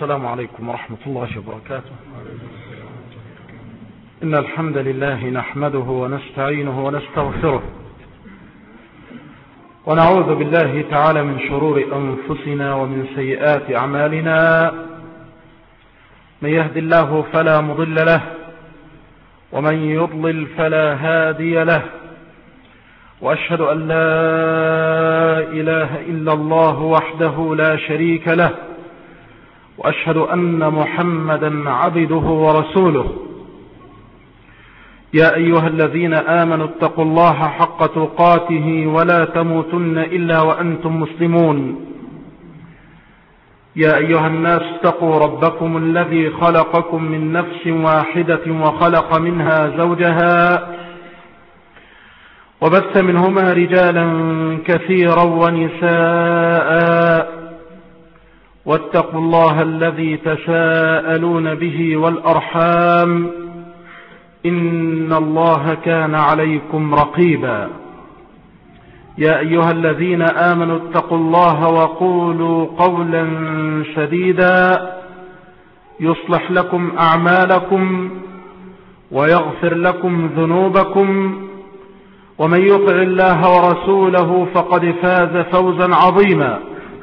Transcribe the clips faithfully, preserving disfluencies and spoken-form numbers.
السلام عليكم ورحمة الله وبركاته. إن الحمد لله نحمده ونستعينه ونستغفره، ونعوذ بالله تعالى من شرور أنفسنا ومن سيئات أعمالنا. من يهد الله فلا مضل له، ومن يضلل فلا هادي له، وأشهد أن لا إله إلا الله وحده لا شريك له، وأشهد أن محمدا عبده ورسوله. يا أيها الذين آمنوا اتقوا الله حق تقاته ولا تموتن إلا وأنتم مسلمون. يا أيها الناس اتقوا ربكم الذي خلقكم من نفس واحدة وخلق منها زوجها، وبث منهما رجالا كثيرا ونساء، واتقوا الله الذي تساءلون به والأرحام، إن الله كان عليكم رقيبا. يا أيها الذين آمنوا اتقوا الله وقولوا قولا سديدا يصلح لكم أعمالكم ويغفر لكم ذنوبكم، ومن يطع الله ورسوله فقد فاز فوزا عظيما.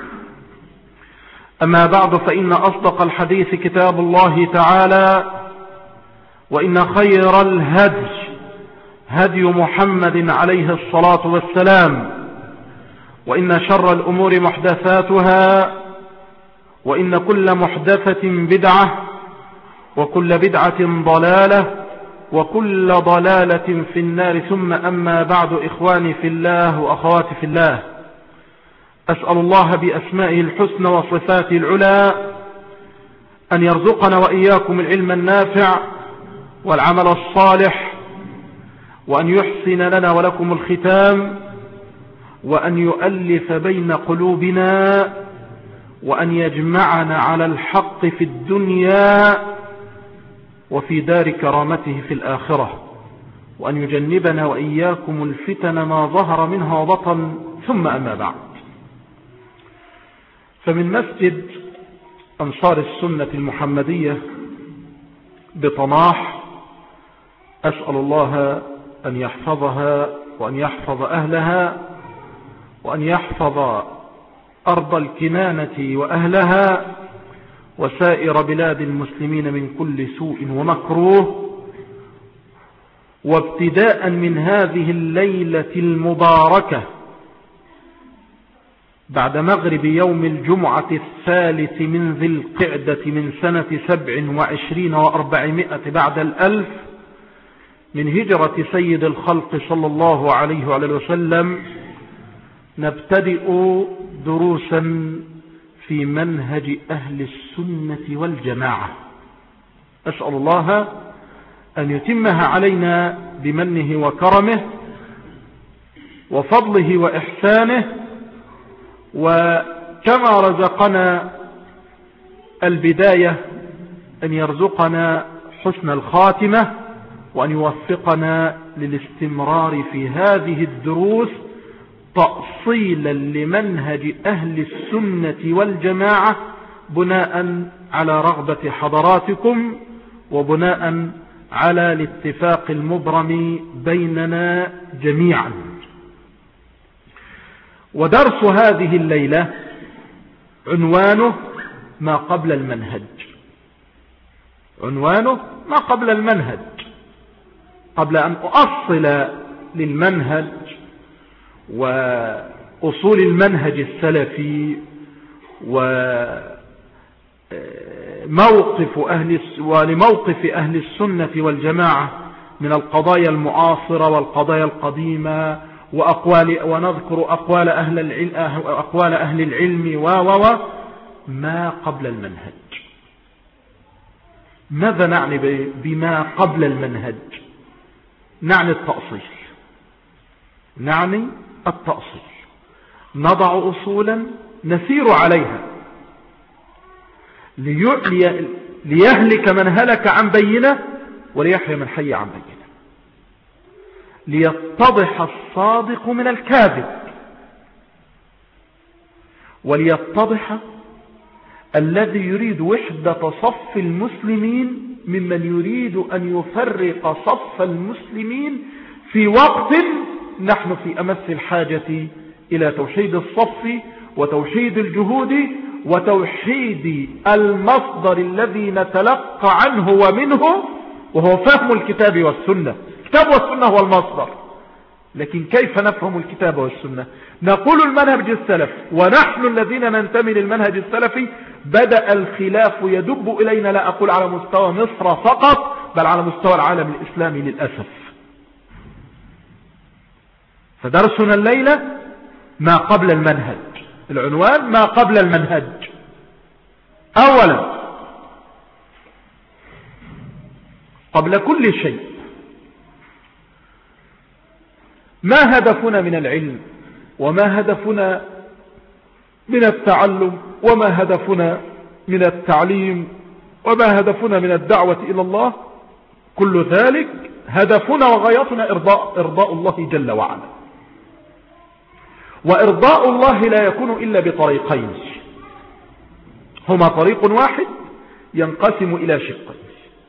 أما بعد، فإن أصدق الحديث كتاب الله تعالى، وإن خير الهدي هدي محمد عليه الصلاة والسلام، وإن شر الأمور محدثاتها، وإن كل محدثة بدعة، وكل بدعة ضلالة، وكل ضلالة في النار. ثم أما بعد، إخواني في الله وأخواتي في الله، أسأل الله بأسمائه الحسنى وصفاته العلى أن يرزقنا وإياكم العلم النافع والعمل الصالح، وأن يحسن لنا ولكم الختام، وأن يؤلف بين قلوبنا، وأن يجمعنا على الحق في الدنيا وفي دار كرامته في الآخرة، وأن يجنبنا وإياكم الفتن ما ظهر منها وبطن. ثم أما بعد، فمن مسجد أنصار السنة المحمدية بطناح، أسأل الله أن يحفظها وأن يحفظ أهلها، وأن يحفظ أرض الكنانة وأهلها، وسائر بلاد المسلمين من كل سوء ومكروه. وابتداء من هذه الليلة المباركة بعد مغرب يوم الجمعة الثالث من ذي القعدة من سنة سبع وعشرين وأربعمائة بعد الألف من هجرة سيد الخلق صلى الله عليه وعلى وسلم، نبتدئ دروسا في منهج أهل السنة والجماعة. أسأل الله أن يتمها علينا بمنه وكرمه وفضله وإحسانه، وكما رزقنا البداية أن يرزقنا حسن الخاتمة، وأن يوفقنا للاستمرار في هذه الدروس تأصيلا لمنهج أهل السنة والجماعة، بناء على رغبة حضراتكم، وبناء على الاتفاق المبرم بيننا جميعا. ودرس هذه الليلة عنوانه ما قبل المنهج. عنوانه ما قبل المنهج. قبل أن أؤصل للمنهج وأصول المنهج السلفي وموقف أهل ولموقف أهل السنة والجماعة من القضايا المعاصرة والقضايا القديمة، وأقوال ونذكر أقوال أهل العلم أقوال أهل العلم و و ما قبل المنهج. ماذا نعني بما قبل المنهج؟ نعني التأصيل. نعني التأصيل. نضع أصولا نسير عليها ليهلك من هلك عن بينه وليحيى من حي عن بينه، ليتضح الصادق من الكاذب، وليتضح الذي يريد وحدة صف المسلمين ممن يريد أن يفرق صف المسلمين في وقت نحن في أمس الحاجة إلى توحيد الصف وتوحيد الجهود وتوحيد المصدر الذي نتلقى عنه ومنه، وهو فهم الكتاب والسنة. الكتاب والسنة هو المصدر، لكن كيف نفهم الكتاب والسنة؟ نقول المنهج السلف، ونحن الذين ننتمي للمنهج السلفي بدأ الخلاف يدب إلينا، لا أقول على مستوى مصر فقط بل على مستوى العالم الإسلامي للأسف. فدرسنا الليلة ما قبل المنهج، العنوان ما قبل المنهج. أولا، قبل كل شيء ما هدفنا من العلم، وما هدفنا من التعلم، وما هدفنا من التعليم، وما هدفنا من الدعوة إلى الله؟ كل ذلك هدفنا وغايتنا إرضاء, إرضاء الله جل وعلا. وإرضاء الله لا يكون إلا بطريقين، هما طريق واحد ينقسم إلى شقين: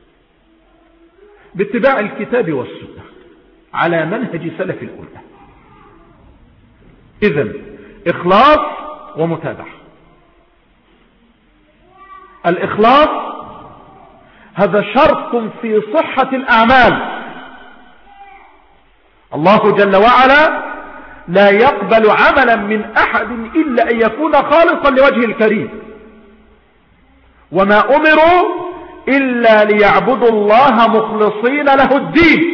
باتباع الكتاب والسنة على منهج سلف الأمة. إذن إخلاص ومتابعة. الإخلاص هذا شرط في صحة الأعمال. الله جل وعلا لا يقبل عملا من أحد إلا أن يكون خالصا لوجه الكريم، وما أمروا إلا ليعبدوا الله مخلصين له الدين.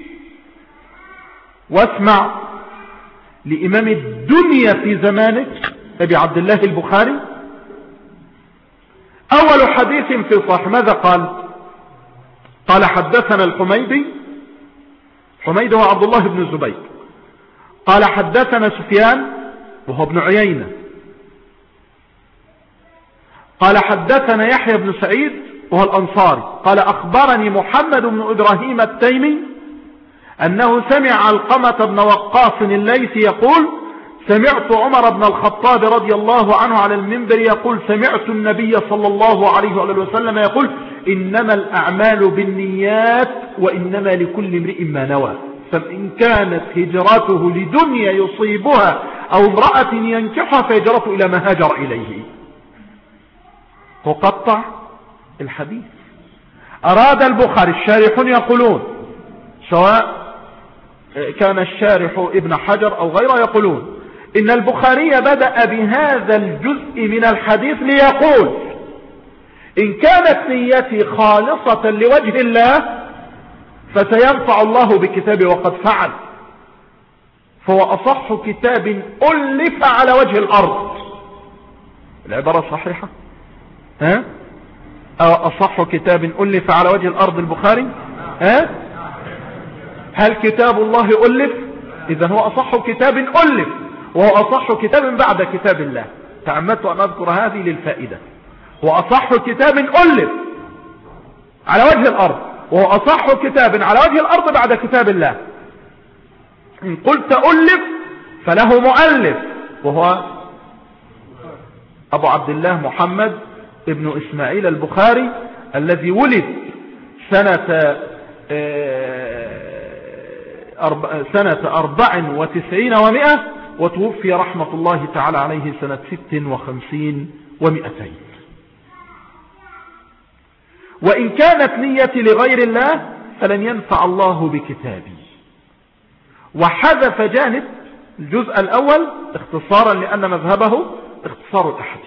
واسمع لإمام الدنيا في زمانه أبي عبد الله البخاري، أول حديث في صحيح ماذا قال؟ قال: حدثنا الحميدي، حميد هو عبد الله بن الزبير، قال: حدثنا سفيان وهو ابن عيينة، قال: حدثنا يحيى بن سعيد وهو الأنصاري، قال: أخبرني محمد بن إبراهيم التيمي أنه سمع علقمة بن وقاص الليثي يقول: سمعت عمر بن الخطاب رضي الله عنه على المنبر يقول: سمعت النبي صلى الله عليه وسلم يقول: إنما الأعمال بالنيات وإنما لكل امرئ ما نوى، فإن كانت هجرته لدنيا يصيبها أو امرأة ينكحها فهجرته إلى ما هاجر إليه. تقطع الحديث. أراد البخاري، الشارحون يقولون، سواء كان الشارح ابن حجر أو غيره، يقولون إن البخاري بدأ بهذا الجزء من الحديث ليقول: إن كانت نيتي خالصة لوجه الله فسينفع الله بكتابه وقد فعل، فهو أصح كتاب ألف على وجه الأرض. العبارة صحيحة؟ ها؟ أو أصح كتاب ألف على وجه الأرض البخاري؟ ها؟ هل كتاب الله ألف؟ إذن هو أصح كتاب ألف، وهو أصح كتاب بعد كتاب الله. تعمدت أن أذكر هذه للفائدة. هو أصح كتاب ألف على وجه الأرض، وهو أصح كتاب على وجه الأرض بعد كتاب الله. إن قلت ألف فله مؤلف، وهو أبو عبد الله محمد ابن إسماعيل البخاري، الذي ولد سنة سنة أربع وتسعين ومئة، وتوفي رحمة الله تعالى عليه سنة ست وخمسين ومئتين. وإن كانت نيتي لغير الله فلن ينفع الله بكتابي. وحذف جانب الجزء الأول اختصارا لأن مذهبه اختصار الأحاديث: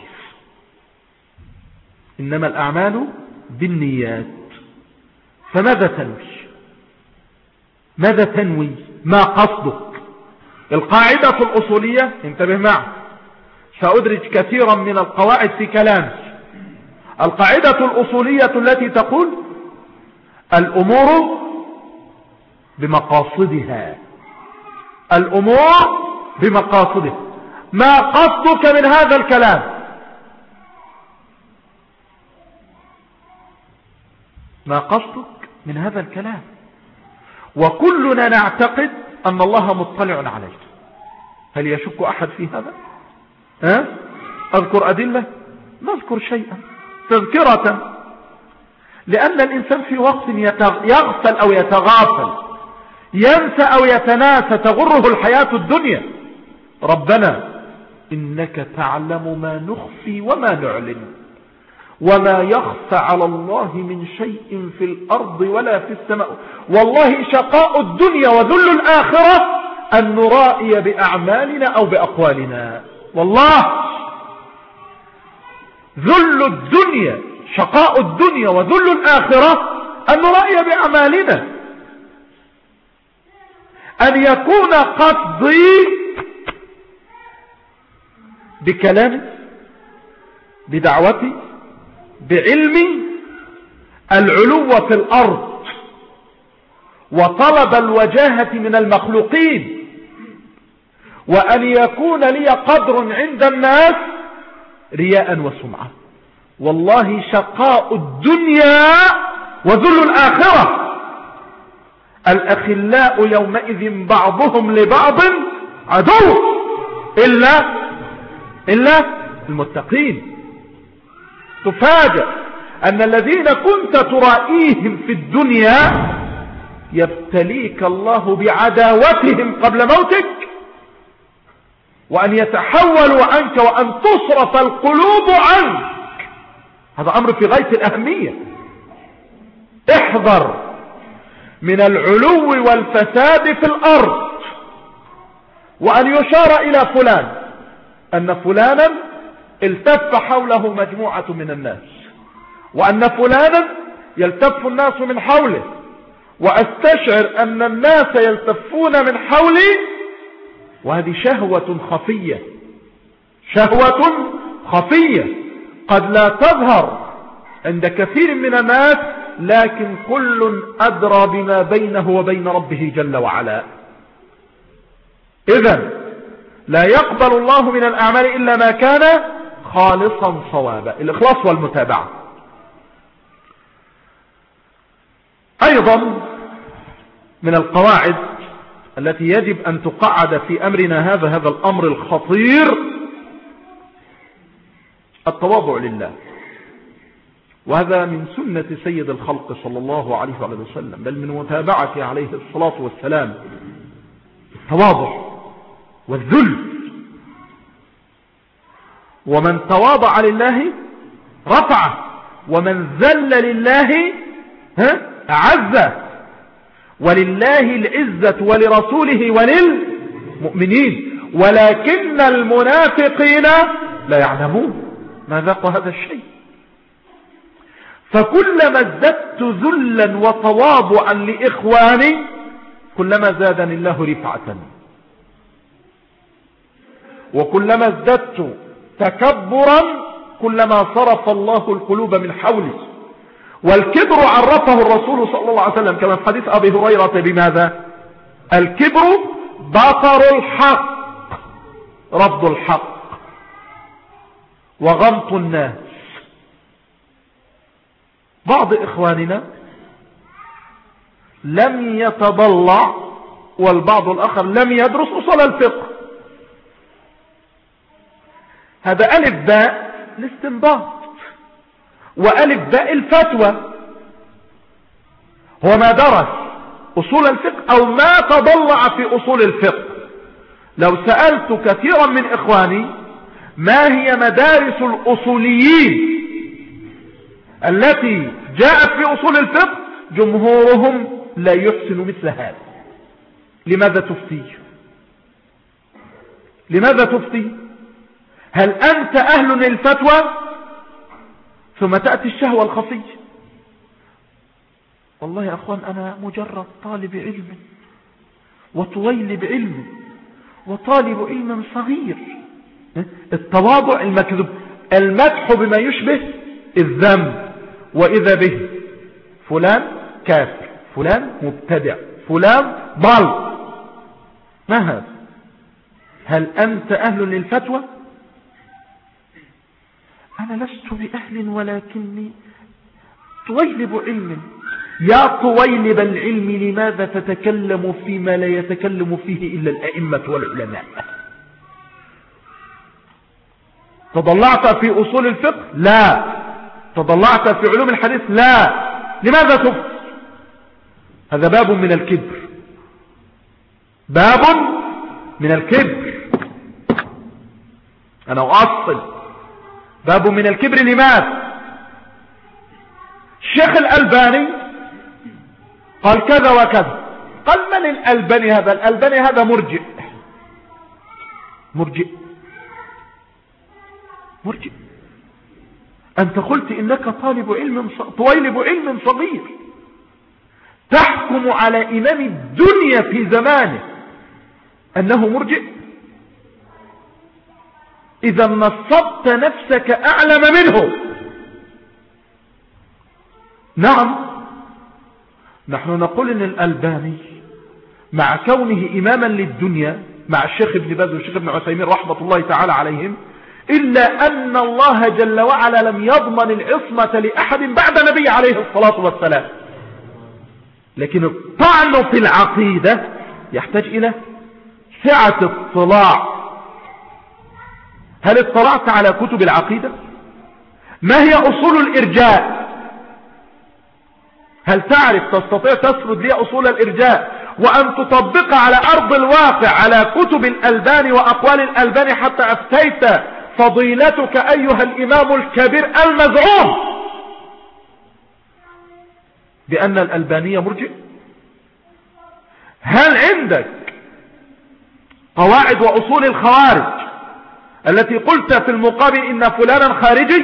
إنما الأعمال بالنيات. فماذا تنوي؟ ماذا تنوي؟ ما قصدك؟ القاعدة الأصولية، انتبه معي، سأدرج كثيرا من القواعد في كلامي. القاعدة الأصولية التي تقول: الأمور بمقاصدها، الأمور بمقاصدها. ما قصدك من هذا الكلام؟ ما قصدك من هذا الكلام؟ وكلنا نعتقد أن الله مطلع عليه. هل يشك أحد في هذا؟ ها؟ أذكر أدلة نذكر شيئا تذكرة، لأن الإنسان في وقت يغفل أو يتغافل، ينسى أو يتناسى، تغره الحياة الدنيا. ربنا إنك تعلم ما نخفي وما نعلن وما يخفى على الله من شيء في الأرض ولا في السماء. والله شقاء الدنيا وذل الآخرة أن نرائي بأعمالنا أو بأقوالنا. والله ذل الدنيا، شقاء الدنيا وذل الآخرة أن نرائي بأعمالنا، أن يكون قصدي بكلامي بدعوتي بعلمي العلو في الأرض وطلب الوجاهة من المخلوقين، وأن يكون لي قدر عند الناس رياء وسمعة. والله شقاء الدنيا وذل الآخرة. الأخلاء يومئذ بعضهم لبعض عدو إلا إلا المتقين. تفاجأ أن الذين كنت ترائيهم في الدنيا يبتليك الله بعداوتهم قبل موتك، وأن يتحولوا عنك وأن تصرف القلوب عنك. هذا أمر في غاية الأهمية. احذر من العلو والفساد في الأرض، وأن يشار إلى فلان أن فلانا التف حوله مجموعة من الناس، وأن فلانا يلتف الناس من حوله، وأستشعر أن الناس يلتفون من حولي، وهذه شهوة خفية، شهوة خفية قد لا تظهر عند كثير من الناس، لكن كل أدرى بما بينه وبين ربه جل وعلا. إذن لا يقبل الله من الأعمال إلا ما كان خالصا صوابا، الإخلاص والمتابعة. أيضا من القواعد التي يجب أن تقعد في أمرنا هذا هذا الأمر الخطير التواضع لله، وهذا من سنة سيد الخلق صلى الله عليه وسلم، بل من متابعته عليه الصلاة والسلام التواضع والذل. ومن تواضع لله رفعه، ومن ذل لله أعزه. ولله العزة ولرسوله وللمؤمنين ولكن المنافقين لا يعلمون ما ذاق هذا الشيء. فكلما ازددت ذلا وتواضعا لإخواني كلما زادني الله رفعة، وكلما ازددت تكبرا كلما صرف الله القلوب من حولي. والكبر عرفه الرسول صلى الله عليه وسلم كما في حديث أبي هريرة بماذا؟ الكبر بطر الحق، رفض الحق، وغمط الناس. بعض إخواننا لم يتضلع، والبعض الآخر لم يدرس أصول الفقه. هذا ألف باء الاستنباط، وألف باء الفتوى. هو ما درس أصول الفقه أو ما تضلع في أصول الفقه. لو سألت كثيرا من إخواني ما هي مدارس الأصوليين التي جاءت في أصول الفقه، جمهورهم لا يحسن مثل هذا. لماذا تفتي؟ لماذا تفتي؟ هل أنت أهل للفتوى؟ ثم تأتي الشهوة الخفية. والله يا أخوان أنا مجرد طالب علم وطويلب علم وطالب علم صغير. التواضع المكذوب، المدح بما يشبه الذم، وإذا به فلان كافر، فلان مبتدع، فلان ضال. ما هذا؟ هل أنت أهل للفتوى؟ أنا لست بأهل ولكني طويلب علم. يا طويلب العلم لماذا تتكلم فيما لا يتكلم فيه إلا الأئمة والعلماء؟ تضلعت في أصول الفقه؟ لا. تضلعت في علوم الحديث؟ لا. لماذا تفتي؟ هذا باب من الكبر، باب من الكبر. أنا أؤصل باب من الكبر. لماذا؟ الشيخ الألباني قال كذا وكذا. قال من الألباني هذا؟ الألباني هذا مرجئ. مرجئ مرجئ أنت قلت إنك طالب علم طويلب علم صغير تحكم على إمام الدنيا في زمانه أنه مرجئ. إذا نصبت نفسك أعلم منه. نعم، نحن نقول إن الألباني مع كونه إماما للدنيا مع الشيخ ابن باز والشيخ ابن عثيمين رحمة الله تعالى عليهم، إلا أن الله جل وعلا لم يضمن العصمة لأحد بعد نبي عليه الصلاة والسلام. لكن الطعن في العقيدة يحتاج إلى سعة اطلاع. هل اطلعت على كتب العقيدة؟ ما هي أصول الإرجاء؟ هل تعرف تستطيع تسرد لي أصول الإرجاء وأن تطبق على أرض الواقع على كتب الألباني وأقوال الألباني حتى أفتيت فضيلتك أيها الإمام الكبير المزعوم بأن الألبانية مرجئ؟ هل عندك قواعد وأصول الخوارج التي قلت في المقابل إن فلانا خارجي؟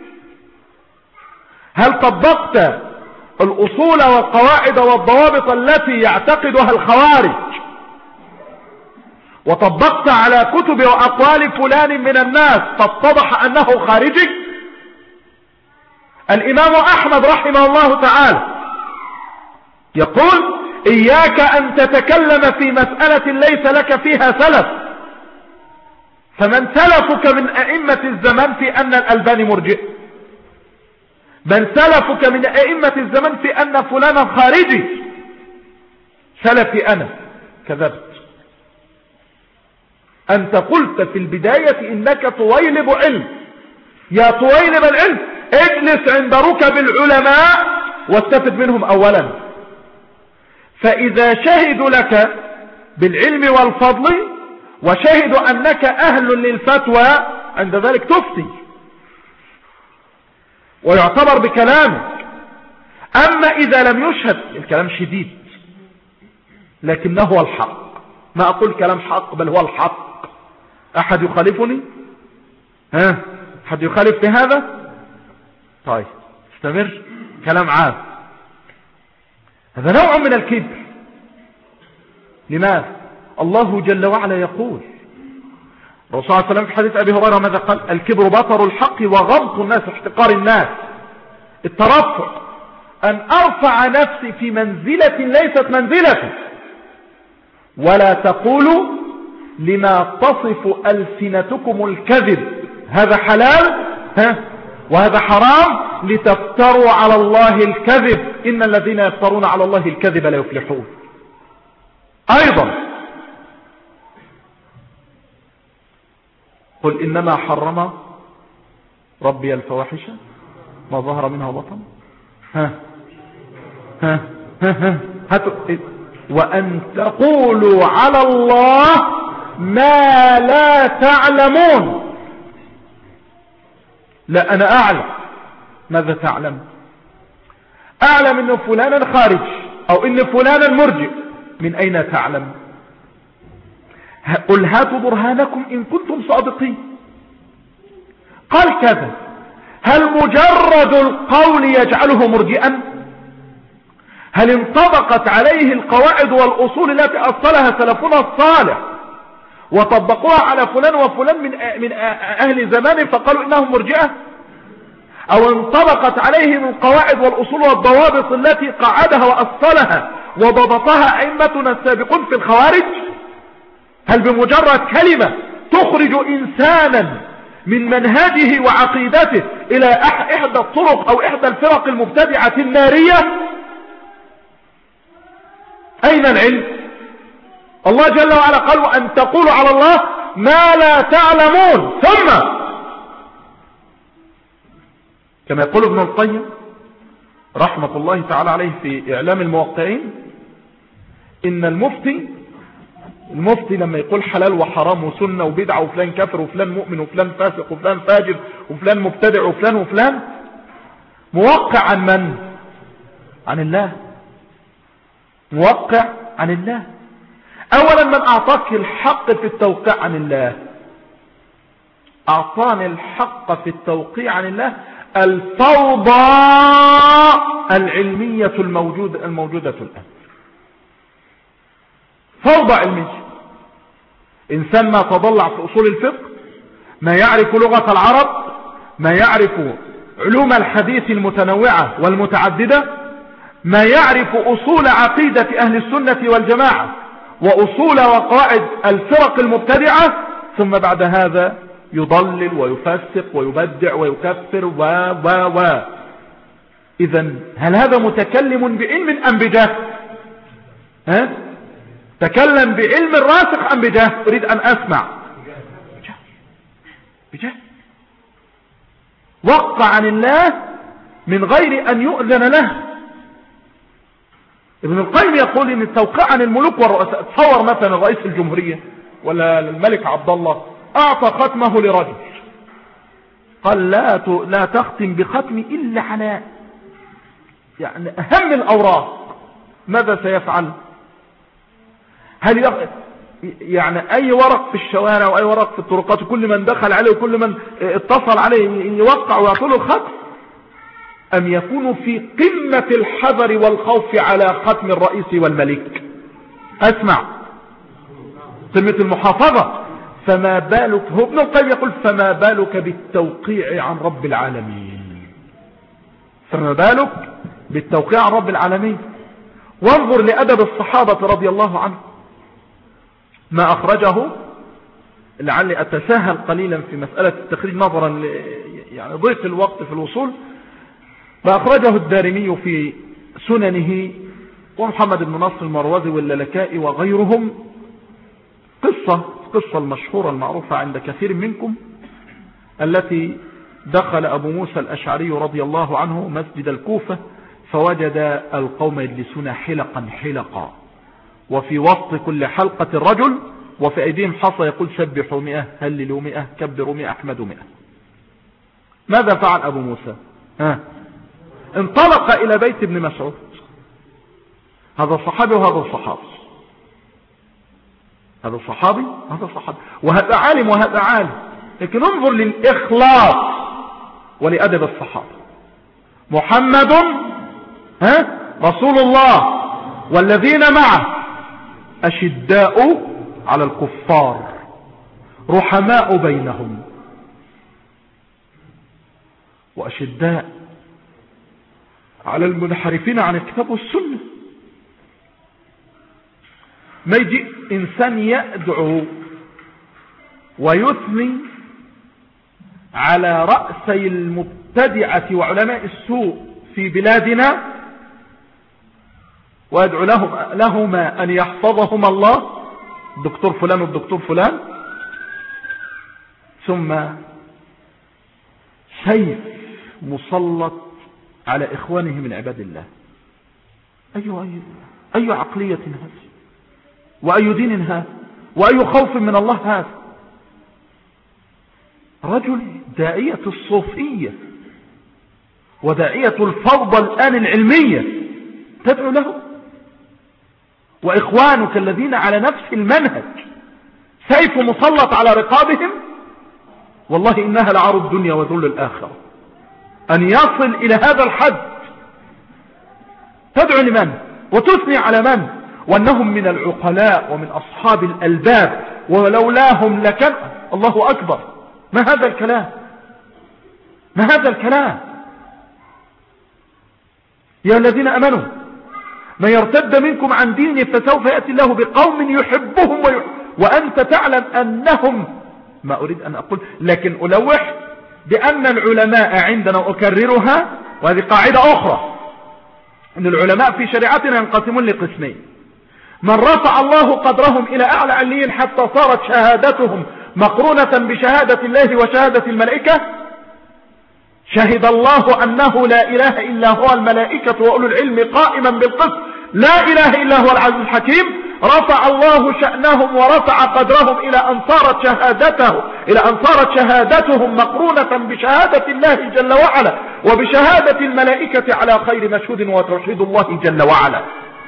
هل طبقت الأصول والقواعد والضوابط التي يعتقدها الخوارج وطبقت على كتب وأقوال فلان من الناس فاتضح أنه خارجي؟ الإمام أحمد رحمه الله تعالى يقول إياك أن تتكلم في مسألة ليس لك فيها سلف. فمن سلفك من أئمة الزمان في أن الألباني مرجئ؟ من سلفك من أئمة الزمان في أن فلانا خارجي؟ سلفي أنا. كذبت. أنت قلت في البداية إنك طويلب علم. يا طويلب العلم اجلس عند ركب العلماء واستفد منهم أولا، فإذا شهدوا لك بالعلم والفضل وشهدوا أنك أهل للفتوى عند ذلك تفتي ويعتبر بكلامك. أما إذا لم يشهد الكلام شديد لكنه هو الحق. ما أقول كلام حق بل هو الحق. أحد يخالفني؟ ها أحد يخالف في هذا؟ طيب استمر. كلام عام. هذا نوع من الكبر. لماذا؟ الله جل وعلا يقول الرسول صلى الله عليه وسلم في حديث أبي هريرة ماذا قال؟ الكبر بطر الحق وغمط الناس احتقار الناس. الترفع أن أرفع نفسي في منزلة ليست منزلتي. ولا تقولوا لما تصف ألسنتكم الكذب هذا حلال ها وهذا حرام لتفتروا على الله الكذب إن الذين يفترون على الله الكذب لا يفلحون. أيضا قل إنما حرم ربي الفواحش ما ظهر منها وبطن ها ها ها ها هاتوا وأن تقولوا على الله ما لا تعلمون. لا أنا أعلم. ماذا تعلم؟ أعلم أن فلانا خارج أو أن فلانا مرجئ. من أين تعلم؟ قل هاتوا برهانكم إن كنتم صادقين. قال كذا. هل مجرد القول يجعله مرجئا؟ هل انطبقت عليه القواعد والأصول التي أصلها سلفنا الصالح وطبقوها على فلان وفلان من من أهل زمان فقالوا إنهم مرجئة؟ أو انطبقت عليهم القواعد والأصول والضوابط التي قعدها وأصلها وضبطها أئمتنا السابقون في الخوارج؟ هل بمجرد كلمة تخرج إنسانا من منهجه وعقيدته إلى إحدى الطرق أو إحدى الفرق المبتدعة النارية؟ أين العلم؟ الله جل وعلا قال وأن تقولوا على الله ما لا تعلمون. ثم كما يقول ابن القيم رحمة الله تعالى عليه في إعلام الموقعين، إن المفتي المفتي لما يقول حلال وحرام وسنة وبدعة وفلان كافر وفلان مؤمن وفلان فاسق وفلان فاجر وفلان مبتدع وفلان وفلان، موقع عن من؟ عن الله. موقع عن الله. أولا من أعطاك الحق في التوقيع عن الله؟ أعطاني الحق في التوقيع عن الله الفوضى العلمية الموجودة, الموجودة الآن. فوضى علمية. إنسان ما تضلع في أصول الفقه، ما يعرف لغة العرب، ما يعرف علوم الحديث المتنوعة والمتعددة، ما يعرف أصول عقيدة أهل السنة والجماعة وأصول وقواعد الفرق المبتدعة، ثم بعد هذا يضلل ويفسق ويبدع ويكفر و و و إذن هل هذا متكلم بعلم أم بجهل؟ ها؟ تكلم بعلم الراسخ أم بجهل؟ أريد أن أسمع. بجهل. وقع عن الله من غير أن يؤذن له. ابن القيم يقول إن التوقيع عن الملوك والرؤساء، تصور مثلا رئيس الجمهورية ولا الملك عبد الله أعطى ختمه لرجل، قال لا لا تختم بختمي إلا على يعني أهم الأوراق، ماذا سيفعل؟ هل يق... يعني أي ورق في الشوارع وأي ورق في الطرقات وكل من دخل عليه وكل من اتصل عليه يوقع ويعطله الختم، أم يكون في قمة الحذر والخوف على ختم الرئيس والملك؟ أسمع، قمة المحافظة. فما بالك، هو ابن القيم يقول فما بالك بالتوقيع عن رب العالمين، فما بالك بالتوقيع عن رب العالمين. وانظر لأدب الصحابة رضي الله عنهم، ما أخرجه، لعلي أتساهل قليلا في مسألة التخريج نظرا ل... يعني ضيق الوقت في الوصول، ما أخرجه الدارمي في سننه ومحمد بن نصر المروزي واللالكائي وغيرهم، قصة قصة المشهورة المعروفة عند كثير منكم، التي دخل أبو موسى الأشعري رضي الله عنه مسجد الكوفة فوجد القوم يجلسون حلقا حلقا، وفي وسط كل حلقة الرجل وفي أيديهم حصى يقول سبحوا مئة، هللوا مئة، كبروا مئة، احمدوا مئة. ماذا فعل أبو موسى؟ ها؟ انطلق إلى بيت ابن مسعود، هذا صحابي وهذا صحابي، هذا صحابي وهذا صحابي، وهذا عالم وهذا عالم، لكن انظر للإخلاص ولأدب الصحابة. محمد ها رسول الله والذين معه أشداء على الكفار رحماء بينهم، وأشداء على المنحرفين عن الكتاب والسنة. ما يجي إنسان يدعو ويثني على رأسي المبتدعة وعلماء السوء في بلادنا ويدعو لهم لهما أن يحفظهما الله، الدكتور فلان والدكتور فلان، ثم سيف مسلط على إخوانه من عباد الله. أي أي أي عقلية هذه، وأي دين هذا، وأي خوف من الله هذا؟ رجل داعية الصوفية وداعية الفوضى الآن العلمية تدعو له، وإخوانك الذين على نفس المنهج سيف مسلط على رقابهم. والله إنها لعار الدنيا وذل الآخرة أن يصل إلى هذا الحد. تدعو لمن وتثني على من؟ وأنهم من العقلاء ومن أصحاب الألباب، ولولاهم لكان الله أكبر. ما هذا الكلام؟ ما هذا الكلام؟ يا الذين أمنوا من يرتد منكم عن دينه فسوف يأتي الله بقوم يحبهم ويحب وأنت تعلم أنهم، ما أريد أن أقول لكن ألوح بأن العلماء عندنا، وأكررها وهذه قاعدة أخرى، أن العلماء في شريعتنا ينقسمون لقسمين: من رفع الله قدرهم إلى أعلى عليين حتى صارت شهادتهم مقرونة بشهادة الله وشهادة الملائكة، شهد الله أنه لا إله إلا هو الملائكة وأولو العلم قائما بالقسط لا إله إلا هو العزيز الحكيم، رفع الله شأنهم ورفع قدرهم إلى أن صارت شهادته إلى أن صارت شهادتهم مقرونة بشهادة الله جل وعلا وبشهادة الملائكة على خير مشهود وتوحيد الله جل وعلا.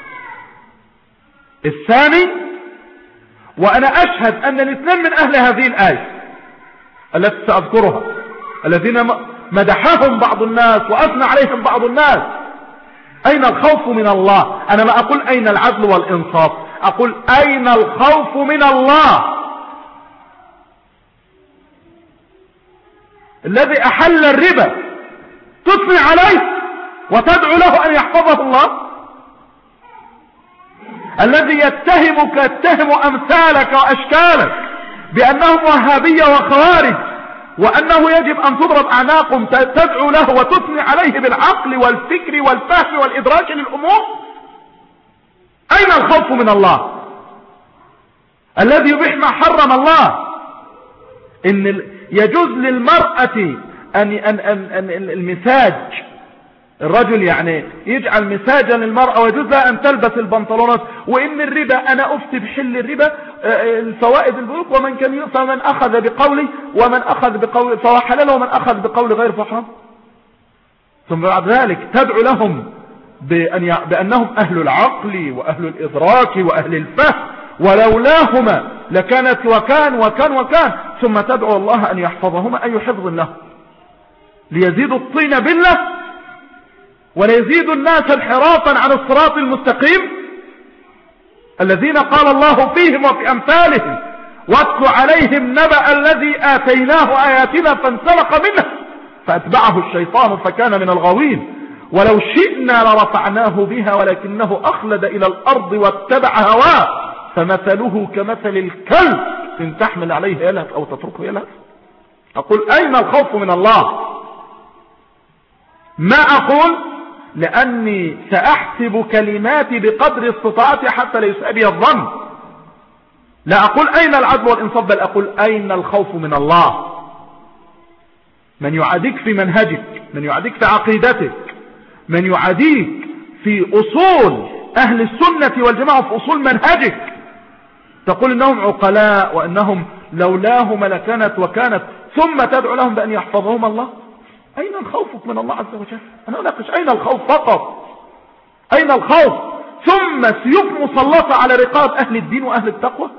الثاني، وأنا أشهد أن الاثنين من أهل هذه الآية التي سأذكرها الذين مدحهم بعض الناس وأثنى عليهم بعض الناس، أين الخوف من الله؟ أنا ما أقول أين العدل والإنصاف، أقول أين الخوف من الله الذي أحل الربا تثني عليه وتدعو له أن يحفظه الله، الذي يتهمك يتهم أمثالك وأشكالك بأنهم وهابية وخوارج وأنه يجب أن تضرب أعناقهم، تدعو له وتثني عليه بالعقل والفكر والفهم والإدراك للأمور. أين الخوف من الله الذي يبيح ما حرم الله؟ إن يجوز للمرأة أن, أن, أن, أن المساج، الرجل يعني يجعل مساجا للمرأة ويجوز لها أن تلبس البنطلونات، وإن الربا أنا أفتي بحل الربا الفوائد البنوك، ومن كان يؤثر من أخذ بقولي ومن أخذ بقول فهو حلال ومن أخذ بقول غير فحرام. ثم بعد ذلك تدعو لهم بأن بأنهم أهل العقل وأهل الإدراك وأهل الفهم ولولاهما لكانت وكان وكان وكان، ثم تدعو الله أن يحفظهما أي حفظ له ليزيدوا الطين بالله وليزيدوا الناس انحرافا عن الصراط المستقيم الذين قال الله فيهم وفي أمثالهم واتل عليهم نبأ الذي آتيناه آياتنا فانسلخ منها فأتبعه الشيطان فكان من الغاوين ولو شئنا لرفعناه بها ولكنه أخلد إلى الأرض واتبع هواه فمثله كمثل الكلب إن تحمل عليه يلهث أو تتركه يلهث. أقول أين الخوف من الله؟ ما أقول لأني سأحسب كلماتي بقدر استطاعتي حتى لا يسأل بي الظن. لا أقول أين العدل والإنصاف، بل أقول أين الخوف من الله. من يعاديك في منهجك، من يعاديك في عقيدتك، من يعاديك في أصول أهل السنة والجماعة في أصول منهجك، تقول إنهم عقلاء وإنهم لولاهم لكانت وكانت، ثم تدعو لهم بأن يحفظهم الله. أين الخوف من الله عز وجل؟ أنا أناقش أين الخوف فقط، أين الخوف؟ ثم سيوف مسلطة على رقاب أهل الدين وأهل التقوى.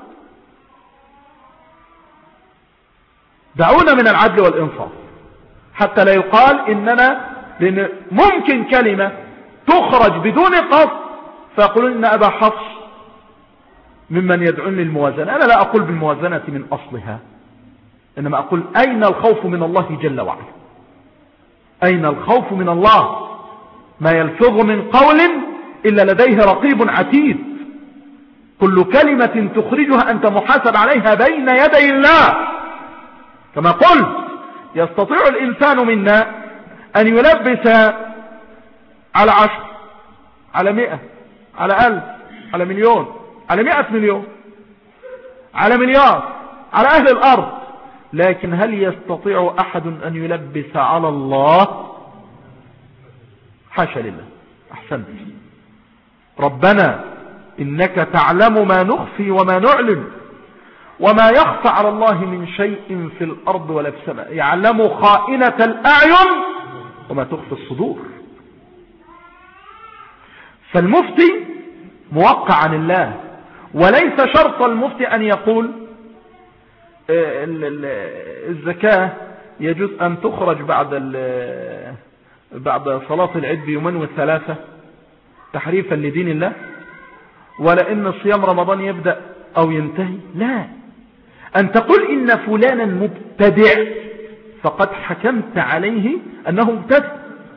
دعونا من العدل والإنصاف حتى لا يقال إننا، لأن ممكن كلمة تخرج بدون قصد فيقولون إن أبا حفص ممن يدعون للموازنة. أنا لا أقول بالموازنة من أصلها، إنما أقول أين الخوف من الله جل وعلا؟ أين الخوف من الله؟ ما يلفظ من قول إلا لديه رقيب عتيد، كل كلمة تخرجها أنت محاسب عليها بين يدي الله. كما قلت يستطيع الإنسان منا أن يلبس على عشر، على مئة، على ألف، على مليون، على مئة مليون، على مليار، على أهل الأرض، لكن هل يستطيع أحد أن يلبس على الله؟ حاشا لله. أحسنت. ربنا إنك تعلم ما نخفي وما نعلن وما يخفى على الله من شيء في الأرض ولا في السماء، يعلم خائنة الأعين وما تخفي الصدور. فالمفتي موقع عن الله، وليس شرط المفتي أن يقول الزكاة يجوز أن تخرج بعد بعد صلاة العيد بيومين وثلاثة تحريفا لدين الله، ولا إن صيام رمضان يبدأ أو ينتهي. لا، أن تقول إن فلانا مبتدع فقد حكمت عليه أنه مبتدع.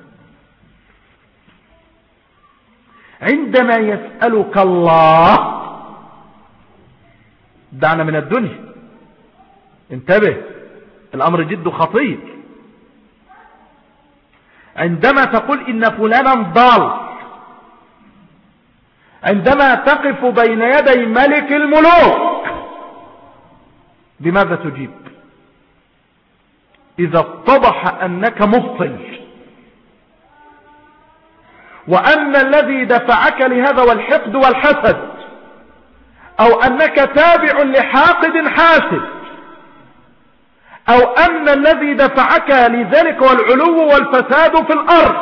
عندما يسألك الله، دعنا من الدنيا، انتبه، الأمر جد خطير. عندما تقول إن فلانا ضال، عندما تقف بين يدي ملك الملوك، بماذا تجيب؟ إذا اتضح أنك مبطل، وأن الذي دفعك لهذا والحقد والحسد، أو أنك تابع لحاقد حاسد، أو أن الذي دفعك لذلك والعلو والفساد في الأرض،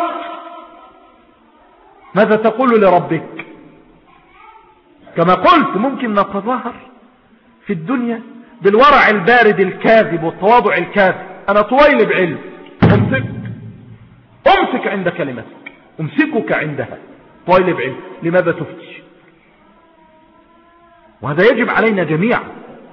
ماذا تقول لربك؟ كما قلت ممكن نتظاهر في الدنيا بالورع البارد الكاذب والتواضع الكاذب. أنا طويل بعلم، أمسك أمسك عند كلمتك، أمسكك عندها طويل بعلم، لماذا تفتي؟ وهذا يجب علينا جميعا.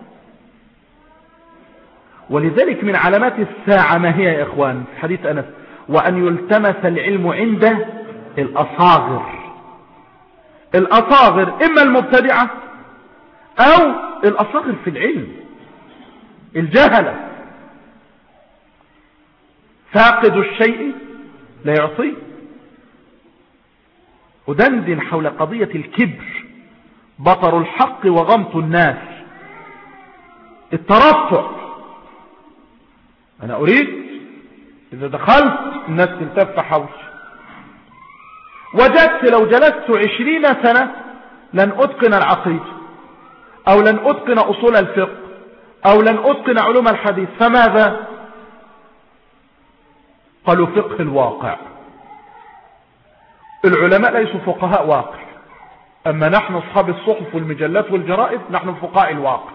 ولذلك من علامات الساعة ما هي يا إخوان؟ في حديث أنس: وأن يلتمس العلم عند الأصاغر. الأصاغر إما المبتدعة أو الأصاغر في العلم، الجهلة. فاقد الشيء لا يعطيه. ودندن حول قضية الكبر، بطر الحق وغمط الناس، الترفع. أنا أريد إذا دخلت الناس تلتف حولي. وجدت لو جلست عشرين سنة لن أتقن العقيدة، أو لن أتقن أصول الفقه، أو لن أتقن علوم الحديث، فماذا؟ قالوا فقه الواقع. العلماء ليسوا فقهاء واقع، أما نحن أصحاب الصحف والمجلات والجرائد نحن فقهاء الواقع.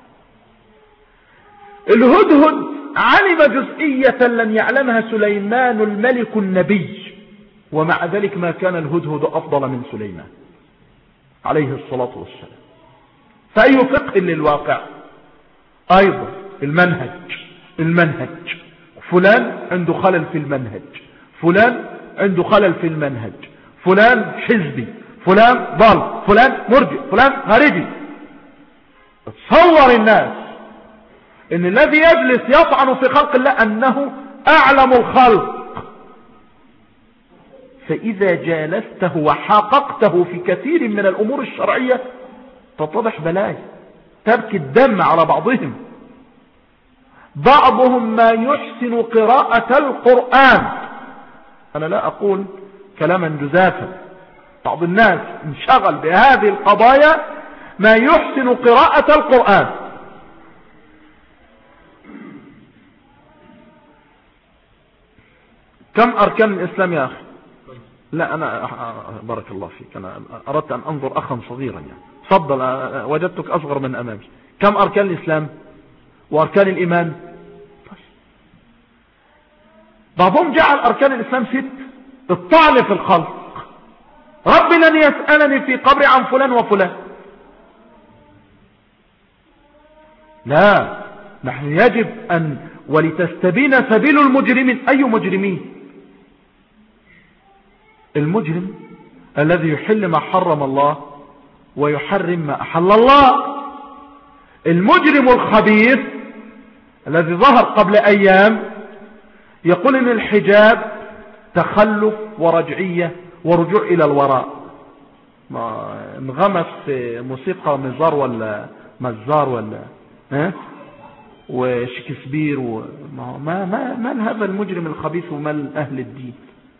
الهدهد علم جزئية لن يعلمها سليمان الملك النبي، ومع ذلك ما كان الهدهد أفضل من سليمان عليه الصلاة والسلام. فأي فقه للواقع؟ أيضا المنهج. المنهج فلان عنده خلل في المنهج، فلان عنده خلل في المنهج، فلان حزبي، فلان ضال، فلان مرجئ، فلان خارجي. تصور الناس ان الذي يجلس يطعن في خلق الله انه اعلم الخلق، فاذا جالسته وحققته في كثير من الامور الشرعية تتضح بلايا، تبكي الدم على بعضهم. بعضهم ما يحسن قراءة القرآن. انا لا اقول كلاما جزافا، بعض الناس انشغل بهذه القضايا ما يحسن قراءة القرآن. كم أركان الإسلام يا أخي؟ لا أنا بارك الله فيك، أنا أردت أن أنظر أخا صغيرا يعني. تفضل، وجدتك أصغر من أمامي. كم أركان الإسلام وأركان الإيمان؟ بعضهم جعل أركان الإسلام ست: الطعن في الخلق، رب لن يسألني في قبري عن فلان وفلان. لا، نحن يجب أن ولتستبين سبيل المجرمين. أي مجرمين؟ المجرم الذي يحل ما حرم الله ويحرم ما أحل الله. المجرم الخبيث الذي ظهر قبل أيام يقول إن الحجاب تخلف ورجعية ورجوع إلى الوراء. ما انغمس في موسيقى مزار ولا مزار ولا ها وشكسبير وما ما ما من هذا المجرم الخبيث ومال أهل الدين؟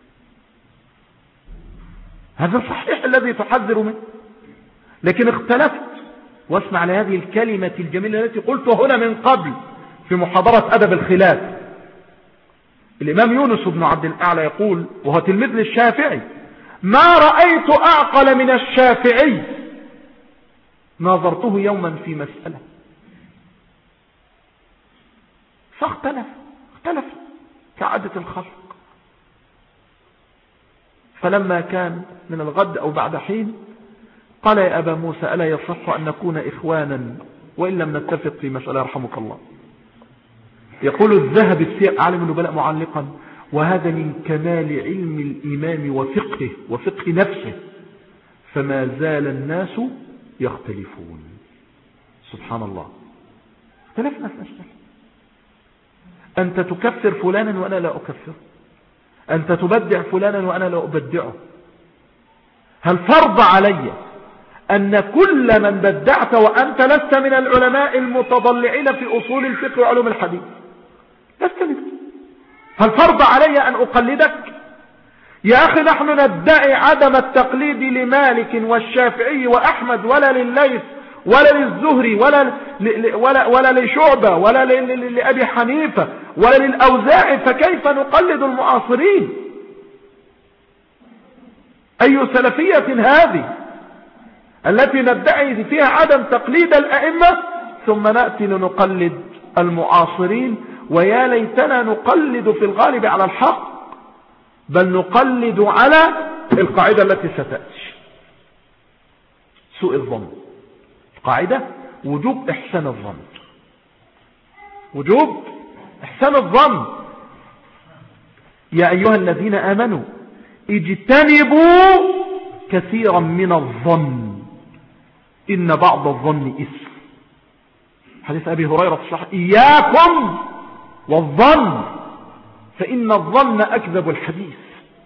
هذا صحيح الذي تحذر منه، لكن اختلفت. واسمع لهذه الكلمة الجميلة التي قلتها هنا من قبل في محاضرة أدب الخلاف. الإمام يونس بن عبد الأعلى يقول، وهو تلميذ للشافعي: ما رأيت أعقل من الشافعي ناظرته يوما في مسألة فاختلف اختلف كعادة الخلق. فلما كان من الغد أو بعد حين قال: يا أبا موسى، ألا يصح أن نكون إخوانا وإن لم نتفق في مسألة؟ رحمك الله. يقول الذهب السير عالم النبلاء معلقا: وهذا من كمال علم الإمام وفقه وفقه نفسه، فما زال الناس يختلفون. سبحان الله، اختلفنا في مسألة. أنت تكفر فلانا وأنا لا أكفر، أنت تبدع فلانا وأنا لا أبدعه. هل فرض علي أن كل من بدعت وأنت لست من العلماء المتضلعين في أصول الفقه وعلوم الحديث؟ لست منه. هل فرض علي أن أقلدك؟ يا أخي نحن ندعي عدم التقليد لمالك والشافعي وأحمد ولا للليث ولا للزهري ولا ولا ولا لشعبة ولا لأبي حنيفة ولا للأوزاعي، فكيف نقلد المعاصرين؟ أي سلفية هذه التي ندعي فيها عدم تقليد الأئمة ثم نأتي لنقلد المعاصرين؟ ويا ليتنا نقلد في الغالب على الحق، بل نقلد على القاعدة التي ستأتي، سوء الظن. قاعدة وجوب إحسان الظن، وجوب إحسان الظن. يا أيها الذين آمنوا اجتنبوا كثيرا من الظن إن بعض الظن إثم. حديث أبي هريرة في الصحيح: إياكم والظن فإن الظن أكذب الحديث.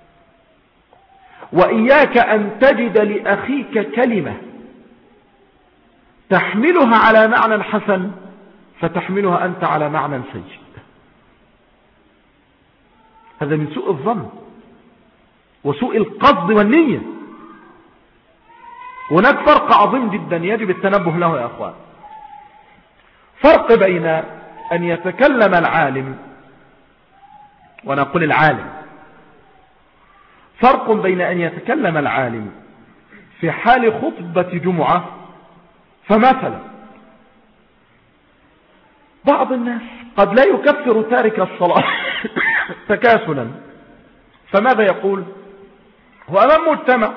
وإياك أن تجد لأخيك كلمة تحملها على معنى حسن فتحملها أنت على معنى سيء. هذا من سوء الظن وسوء القصد والنية. هناك فرق عظيم جدا يجب التنبه له يا أخوان. فرق بين أن يتكلم العالم، ونقول العالم، فرق بين أن يتكلم العالم في حال خطبة جمعة، فمثلا بعض الناس قد لا يكفر تارك الصلاة تكاسلا، فماذا يقول؟ هو أمام مجتمع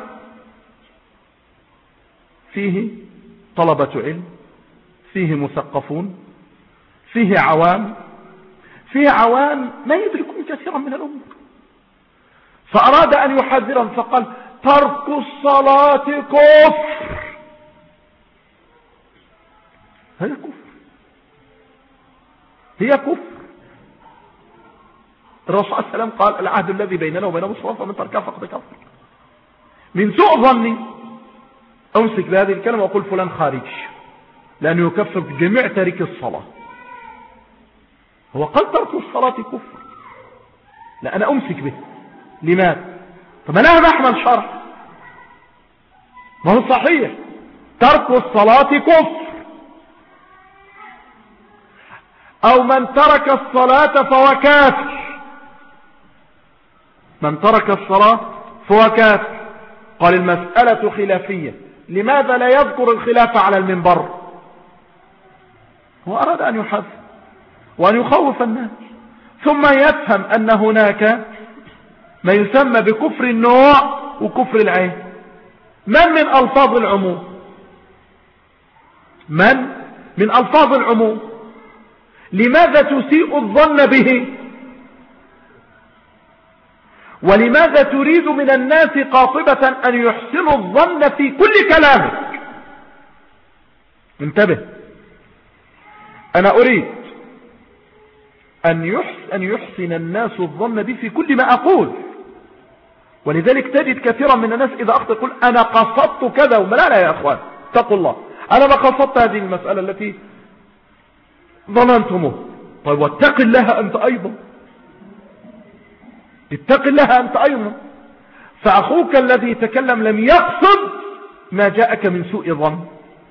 فيه طلبة علم، فيه مثقفون، فيه عوام، فيه عوام ما يدركون كثيرا من الأمور، فأراد أن يحذرهم فقال: ترك الصلاة كفر. هي كفر، هي كفر. الرسول صلى الله عليه وسلم قال: العهد الذي بيننا وبينهم الصلاة فمن تركها فقد كفر. من سوء ظني أمسك بهذه الكلمة وأقول فلان خارج، لأنه يكفر جميع تارك الصلاة. هو قال ترك الصلاة كفر، لا أنا أمسك به. لماذا؟ طب لها محمل شرع، ما هو صحيح ترك الصلاة كفر. أو من ترك الصلاة فهو كافر، من ترك الصلاة فهو كافر. قال المسألة خلافية، لماذا لا يذكر الخلاف على المنبر؟ هو أراد أن يحذر وأن يخوف الناس، ثم يفهم أن هناك ما يسمى بكفر النوع وكفر العين. من من ألفاظ العموم؟ من من ألفاظ العموم؟ لماذا تسيء الظن به؟ ولماذا تريد من الناس قاطبة أن يحسنوا الظن في كل كلامك؟ انتبه، أنا أريد أن يحسن, أن يحسن الناس الظن بي في كل ما أقول. ولذلك تجد كثيرا من الناس إذا أخطأ يقول: أنا قصدت كذا. وما لا لا يا أخوان، اتقوا الله، أنا ما قصدت هذه المسألة التي ظننتموه. طيب واتق الله أنت أيضا، اتق الله أنت أيضا. فأخوك الذي تكلم لم يقصد ما جاءك من سوء ظن.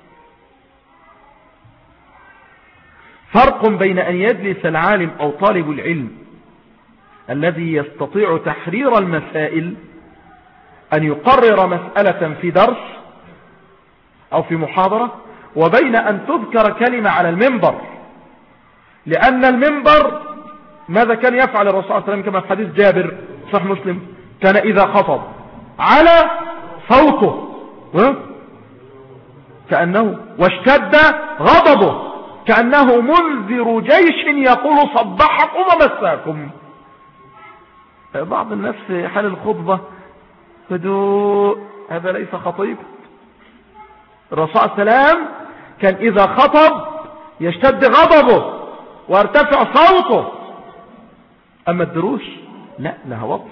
فرق بين أن يجلس العالم أو طالب العلم الذي يستطيع تحرير المسائل، أن يقرر مسألة في درس أو في محاضرة، وبين أن تذكر كلمة على المنبر. لأن المنبر ماذا كان يفعل الرسول صلى الله عليه وسلم كما في حديث جابر صحيح مسلم؟ كان إذا خطب على صوته كأنه واشتد غضبه كأنه منذر جيش يقول: صبحكم ومساكم. بعض الناس في حال الخطبة هدوء، هذا ليس خطيب. الرسول صلى الله عليه وسلم كان إذا خطب يشتد غضبه وارتفع صوته. أما الدروس لا، لها وضع.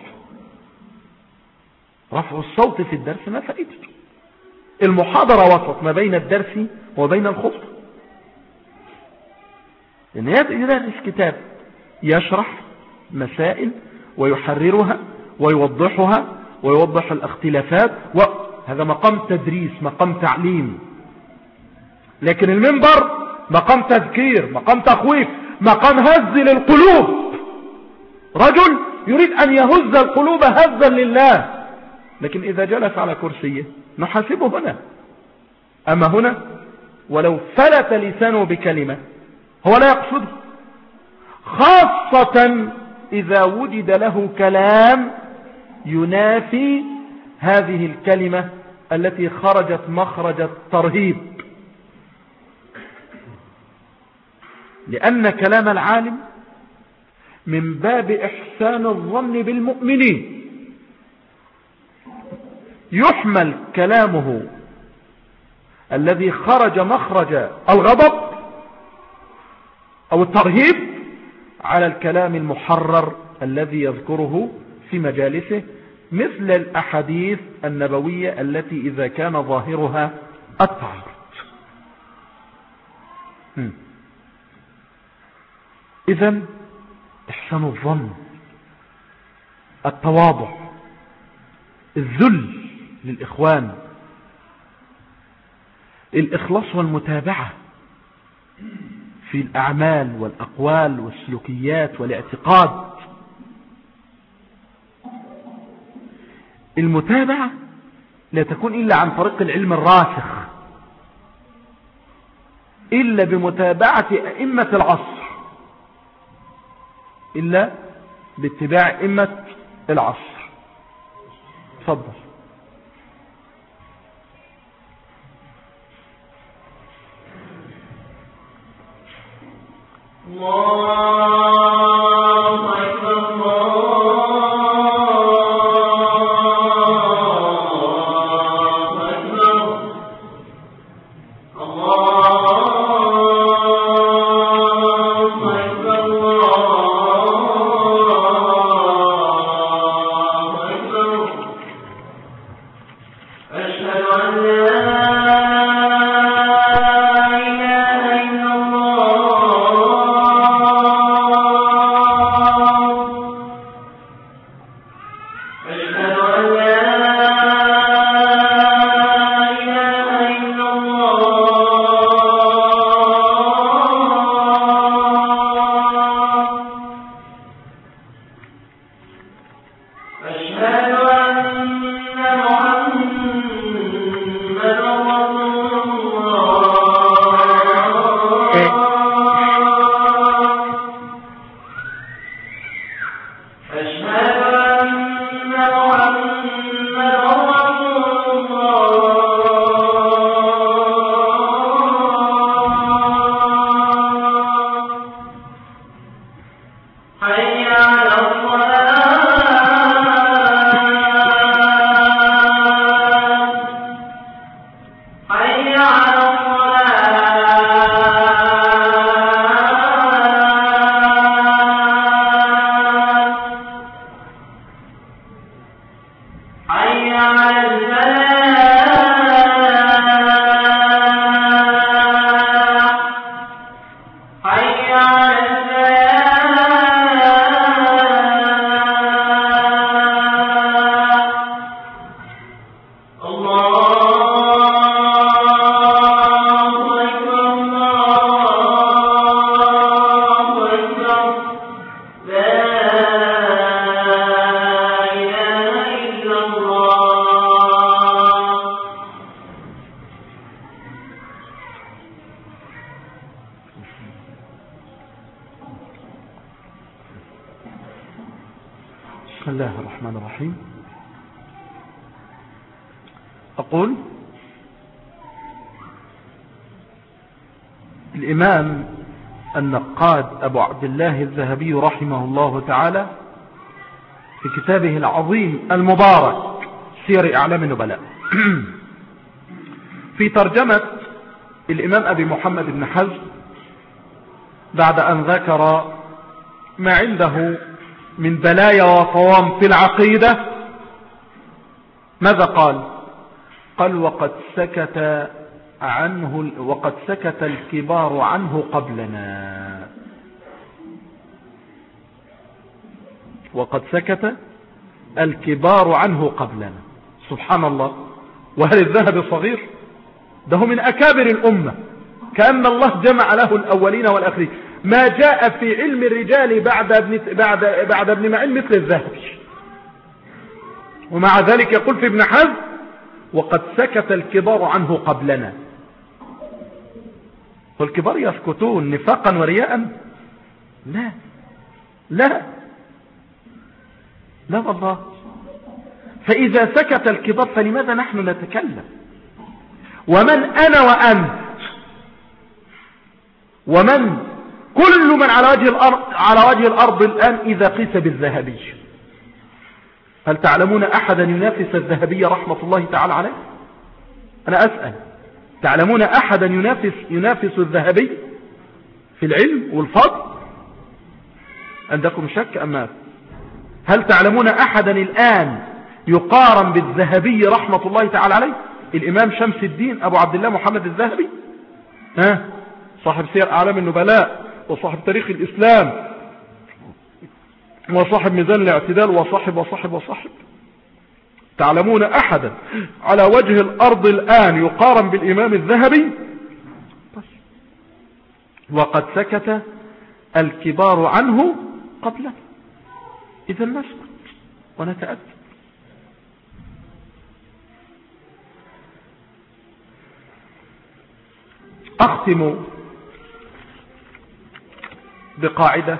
رفع الصوت في الدرس ما فائدته. المحاضرة وسط ما بين الدرس وبين الخطبة. لأن يدرس كتاب يشرح مسائل ويحررها ويوضحها ويوضح الاختلافات، وهذا مقام تدريس، مقام تعليم. لكن المنبر مقام تذكير، مقام تخويف، مقام هز للقلوب. رجل يريد أن يهز القلوب هزا لله، لكن إذا جلس على كرسيه نحاسبه هنا. أما هنا ولو فلت لسانه بكلمة هو لا يقصده، خاصة إذا وجد له كلام ينافي هذه الكلمة التي خرجت مخرج الترهيب. لأن كلام العالم من باب إحسان الظن بالمؤمنين، يحمل كلامه الذي خرج مخرج الغضب أو الترهيب على الكلام المحرر الذي يذكره في مجالسه، مثل الأحاديث النبوية التي إذا كان ظاهرها التعارض. إذن إحسان الظن، التواضع، الذل للإخوان، الإخلاص والمتابعة في الأعمال والأقوال والسلوكيات والاعتقاد. المتابعة لا تكون إلا عن طريق العلم الراسخ، إلا بمتابعة أئمة العصر، إلا باتباع أئمة العصر. تفضل. الله أكبر الله أكبر الله أكبر الله أكبر. أشهد أن لا بسم الله الرحمن الرحيم. أقول الإمام النقاد أبو عبد الله الذهبي رحمه الله تعالى في كتابه العظيم المبارك سير أعلام النبلاء في ترجمة الإمام أبي محمد بن حزم، بعد أن ذكر ما عنده من بلايا وطوام في العقيدة، ماذا قال؟ قال وقد سكت عنه وقد سكت الكبار عنه قبلنا. وقد سكت الكبار عنه قبلنا. سبحان الله. وهل الذهب صغير؟ ده هو من أكابر الأمة، كأن الله جمع له الأولين والآخرين. ما جاء في علم الرجال بعد ابن, بعد بعد ابن معين مثل الذهبي، ومع ذلك يقول في ابن حزم وقد سكت الكبار عنه قبلنا. والكبار يسكتون نفاقا ورياء؟ لا لا لا والله. فإذا سكت الكبار فلماذا نحن نتكلم؟ ومن أنا وأنت ومن كل من على وجه الأرض, على وجه الأرض الآن إذا قيس بالذهبي، هل تعلمون أحدا ينافس الذهبي رحمة الله تعالى عليه؟ أنا أسأل، تعلمون أحدا ينافس, ينافس الذهبي في العلم والفضل؟ عندكم شك أم ماذا؟ هل تعلمون أحدا الآن يقارن بالذهبي رحمة الله تعالى عليه؟ الإمام شمس الدين أبو عبد الله محمد الذهبي، ها، صاحب سير أعلام النبلاء وصاحب تاريخ الإسلام وصاحب ميزان الاعتدال وصاحب وصاحب وصاحب. تعلمون أحدا على وجه الأرض الآن يقارن بالإمام الذهبي؟ وقد سكت الكبار عنه قبله. إذا نسكت ونتأكد. أختم بقاعدة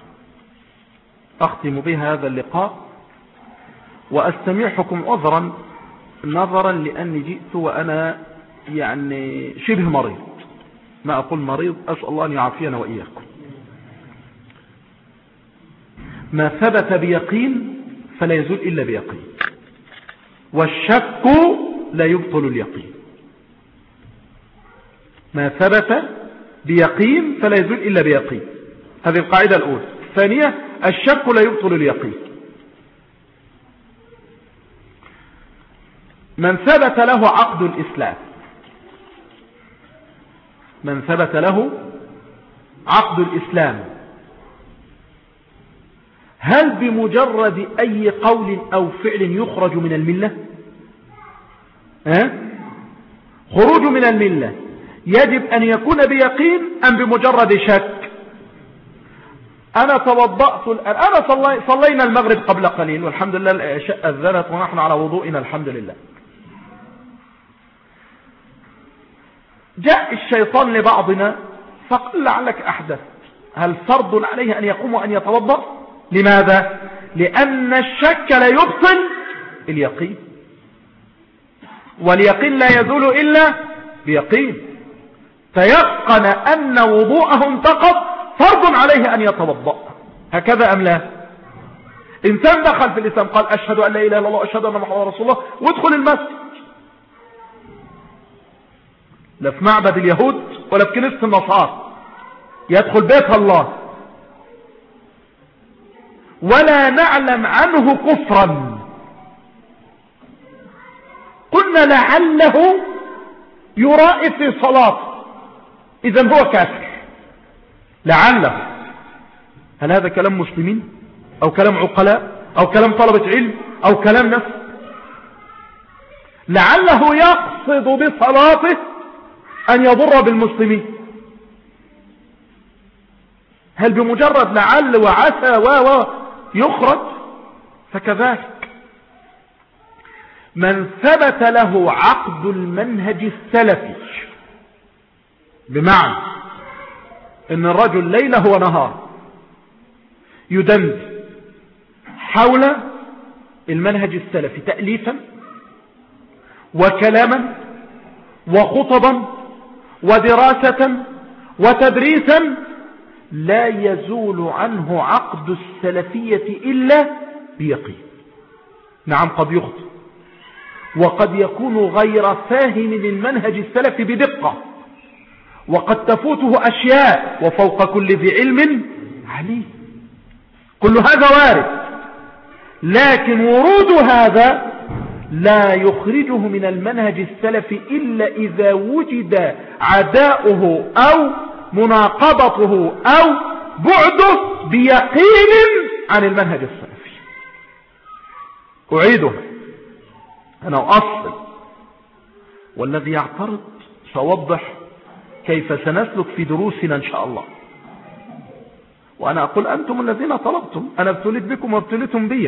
أختم بها هذا اللقاء، وأستميحكم عذرا نظرا لأني جئت وأنا يعني شبه مريض، ما أقول مريض، أسأل الله أن يعافينا وإياكم. ما ثبت بيقين فلا يزول إلا بيقين، والشك لا يبطل اليقين. ما ثبت بيقين فلا يزول إلا بيقين، هذه القاعدة الأولى. الثانية الشك لا يبطل اليقين. من ثبت له عقد الإسلام من ثبت له عقد الإسلام هل بمجرد أي قول أو فعل يخرج من الملة؟ ها؟ خروج من الملة يجب أن يكون بيقين أم بمجرد شك؟ أنا توضأت الآن، أنا صلي صلينا المغرب قبل قليل والحمد لله العشاء أذنت ونحن على وضوئنا الحمد لله. جاء الشيطان لبعضنا فقال لعلك أحدث، هل فرض عليه أن يقوم وأن يتوضأ؟ لماذا؟ لأن الشك لا يبطل اليقين، واليقين لا يزول إلا بيقين. تيقن أن وضوءه انتقض، فرض عليه أن يتوضأ. هكذا أم لا؟ إنسان دخل في الإسلام قال أشهد أن لا إله إلا الله وأشهد أن محمدا رسول الله، وادخل المسجد، لا في معبد اليهود ولا في كنيسة النصارى، يدخل بيت الله، ولا نعلم عنه كفرا، قلنا لعله يرائي في صلاته، إذن هو كافر، لعله. هل هذا كلام مسلمين أو كلام عقلاء أو كلام طلبة علم أو كلام نفس؟ لعله يقصد بصلاته أن يضر بالمسلمين. هل بمجرد لعل وعسى و يخرج؟ فكذلك من ثبت له عقد المنهج السلفي، بمعنى ان الرجل ليله ونهار يدند حول المنهج السلفي تأليفا وكلاما وخطبا ودراسة وتدريسا، لا يزول عنه عقد السلفية إلا بيقين. نعم قد يخطئ وقد يكون غير فاهم للمنهج السلفي بدقة، وقد تفوته أشياء، وفوق كل ذي علم عليم، كل هذا وارد، لكن ورود هذا لا يخرجه من المنهج السلفي إلا إذا وجد عداؤه أو مناقضته أو بعده بيقين عن المنهج السلفي. أعيدها، أنا أؤصل، والذي يعترض سأوضح كيف سنسلك في دروسنا إن شاء الله. وأنا أقول أنتم الذين طلبتم، أنا ابتليت بكم وابتليتم بي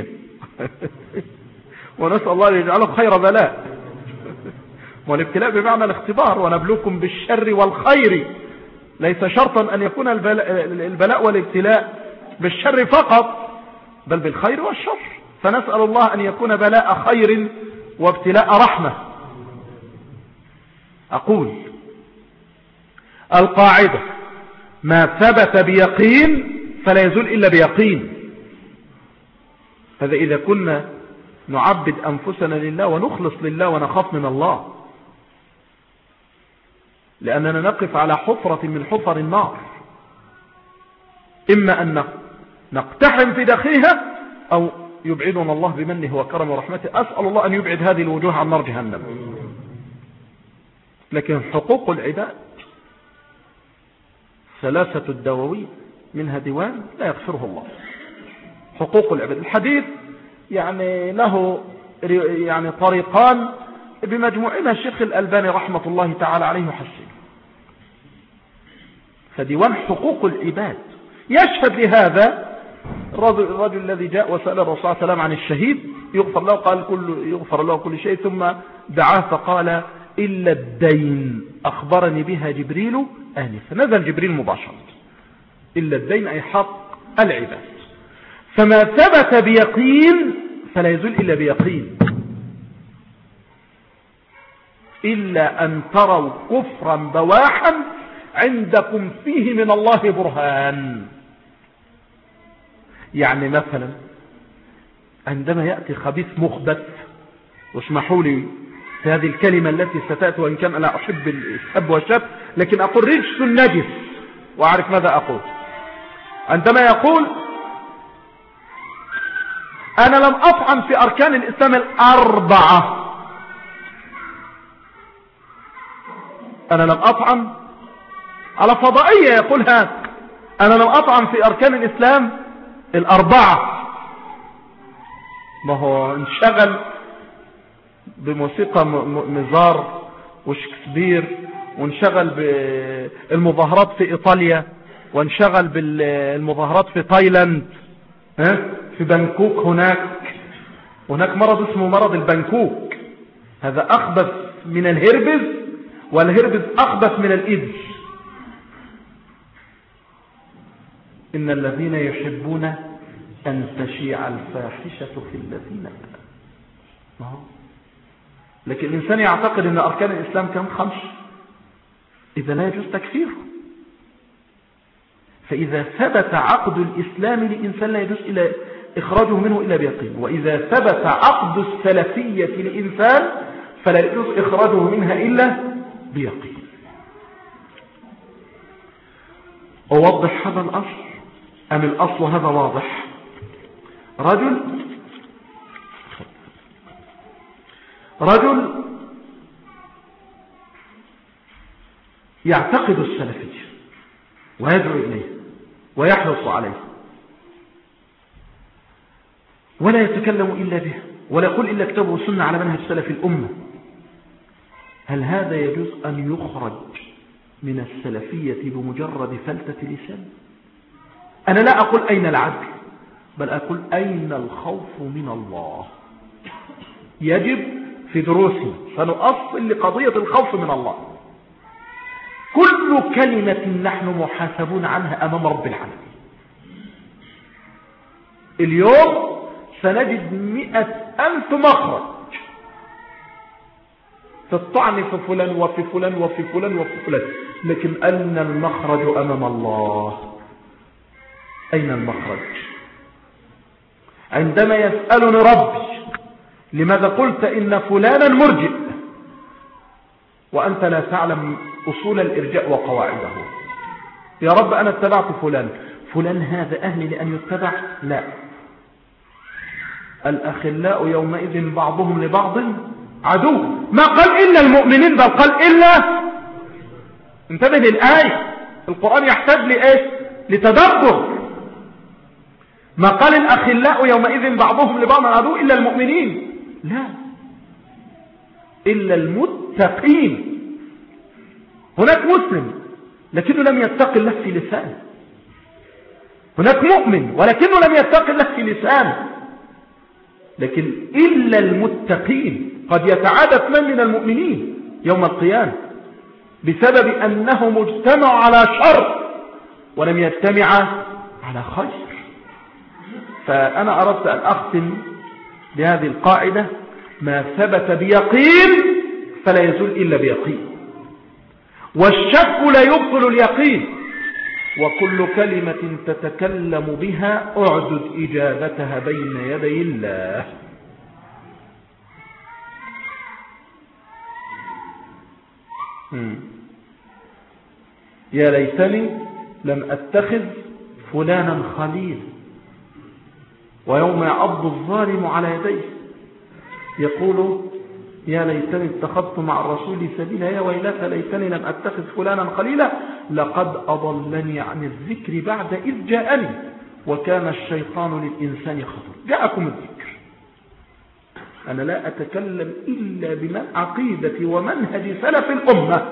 ونسأل الله أن يجعله خير بلاء. والابتلاء بمعنى الاختبار، ونبلوكم بالشر والخير، ليس شرطا أن يكون البلاء والابتلاء بالشر فقط، بل بالخير والشر. فنسأل الله أن يكون بلاء خير وابتلاء رحمة. أقول القاعدة ما ثبت بيقين فلا يزول إلا بيقين. هذا إذا كنا نعبد أنفسنا لله ونخلص لله ونخاف من الله، لأننا نقف على حفرة من حفر النار، إما أن نقتحم في داخلها أو يبعدنا الله بمنه وكرمه ورحمته. أسأل الله أن يبعد هذه الوجوه عن نار جهنم. لكن حقوق العباد ثلاثة الدواوين، منها ديوان لا يغفره الله. حقوق العباد، الحديث يعني له يعني طريقان بمجموعنا الشيخ الألباني رحمة الله تعالى عليه حسن. فديوان حقوق العباد يشهد لهذا الرجل الذي جاء وسأل الرسول صلى الله عليه وسلم عن الشهيد يغفر له، قال كل يغفر له كل شيء، ثم دعاه فقال إلا الدين أخبرني بها جبريل آنفا. نزل جبريل مباشرة. إلا الدين أي حق العباد. فما ثبت بيقين فلا يزول إلا بيقين، إلا أن تروا كفرا بواحا عندكم فيه من الله برهان. يعني مثلا عندما يأتي خبيث مخبث، واسمحوا لي في هذه الكلمة التي ستأتي، وإن كان أنا أحب السب والشب، لكن أقول رجس النجس وأعرف ماذا أقول. عندما يقول أنا لم أطعن في أركان الإسلام الأربعة، أنا لم أطعن على فضائية يقول هذا، أنا لم أطعن في أركان الإسلام الأربعة. ما هو انشغل بموسيقى مزار وشكسبير، وانشغل بالمظاهرات في إيطاليا، وانشغل بالمظاهرات في تايلاند، في بانكوك. هناك هناك مرض اسمه مرض البانكوك، هذا أخبث من الهربز، والهربز أخبث من الإيدز. إن الذين يحبون أن تشيع الفاحشة في الذين آمنوا. لكن الإنسان يعتقد أن أركان الإسلام كم؟ خمس، إذا لا يجوز تكفيره. فإذا ثبت عقد الإسلام لإنسان لا يجوز إلى إخراجه منه إلا بيقين، وإذا ثبت عقد السلفية لإنسان فلا يجوز إخراجه منها إلا بيقين. أوضح هذا الأصل أم الأصل هذا واضح؟ رجل رجل يعتقد السلفية ويدعو إليه ويحرص عليه، ولا يتكلم إلا به، ولا يقول إلا كتابه وسنة على منهج سلف الأمة. هل هذا يجوز أن يخرج من السلفية بمجرد فلتة لسان؟ أنا لا أقول أين العدل، بل أقول أين الخوف من الله. يجب في دروسنا سنؤصل لقضية الخوف من الله. كل كلمة نحن محاسبون عنها أمام رب العالمين. اليوم سنجد مئة ألف مخرج في الطعن في فلان وفي فلان وفي فلان وفي فلان، لكن أين المخرج أمام الله؟ أين المخرج؟ عندما يسألني ربي لماذا قلت إن فلانا مرجئ وأنت لا تعلم أصول الإرجاء وقواعده، يا رب أنا اتبعت فلان، فلان هذا أهل لأن يتبع؟ لا. الأخلاء يومئذ بعضهم لبعض عدو. ما قال إلا المؤمنين، بل قال إلا، انتبه للآية، القرآن يحتاج لإيش؟ لتدبر. ما قال الأخلاء يومئذ بعضهم لبعض عدو إلا المؤمنين، لا، إلا المتقين. هناك مسلم لكنه لم يتق الله في لسانه، هناك مؤمن ولكنه لم يتق الله في لسانه، لكن إلا المتقين. قد يتعادى اثنان من المؤمنين يوم القيامة بسبب أنه مجتمع على شر ولم يجتمع على خير. فأنا أردت أن أختم بهذه القاعدة: ما ثبت بيقين فلا يزول إلا بيقين، والشك لا يبطل اليقين، وكل كلمة تتكلم بها أعدد إجابتها بين يدي الله. يا ليتني لم أتخذ فلانا خليل. ويوم يعض الظالم على يديه يقول يا ليتني اتخذت مع الرسول سبيلا، يا ويلتى ليتني لم أتخذ فلانا خليلا، لقد أضلني عن الذكر بعد إذ جاءني وكان الشيطان للإنسان خطر. جاءكم الذكر، أنا لا أتكلم إلا بمن عقيدة ومنهج سلف الأمة،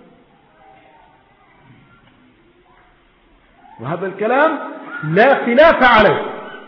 وهذا الكلام لا خلاف عليه،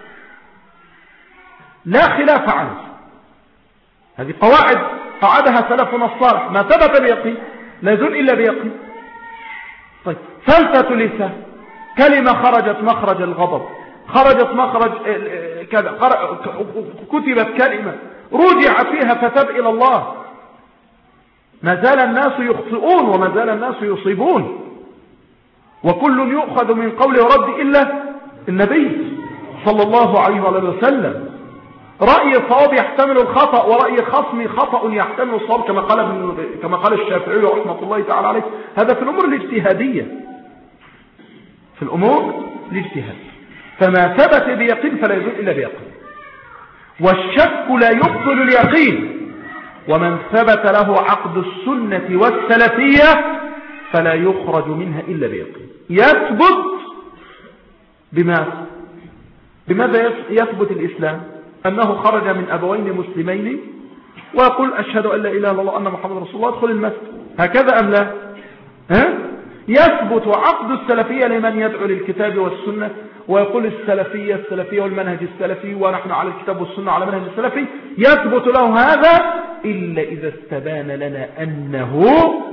لا خلاف عليه. هذه قواعد قعدها سلفنا الصالح، ما ثبت بيقين لا يزول إلا بيقين. طيب، فلتة لسان، كلمة خرجت مخرج الغضب، خرجت مخرج كذا، كتبت كلمة رجع فيها فتاب إلى الله. ما زال الناس يخطئون وما زال الناس يصيبون، وكل يؤخذ من قول رد إلا النبي صلى الله عليه وسلم. رأي الصواب يحتمل الخطأ، ورأي خصمي خطأ يحتمل الصواب، كما قال كما قال الشافعي رحمة الله تعالى عليه. هذا في الأمور الاجتهادية، في الأمور الاجتهادية. فما ثبت بيقين فلا يزول إلا بيقين، والشك لا يبطل اليقين، ومن ثبت له عقد السنة والسلفية فلا يخرج منها إلا بيقين. يثبت بماذا؟ بماذا يثبت الإسلام؟ أنه خرج من أبوين مسلمين ويقول أشهد أن لا إله إلا الله أن محمد رسول الله، ادخل المسجد، هكذا أم لا؟ ها؟ يثبت عقد السلفية لمن يدعو للكتاب والسنة ويقول السلفية السلفية والمنهج السلفي ونحن على الكتاب والسنة على منهج السلفي، يثبت له هذا إلا إذا استبان لنا أنه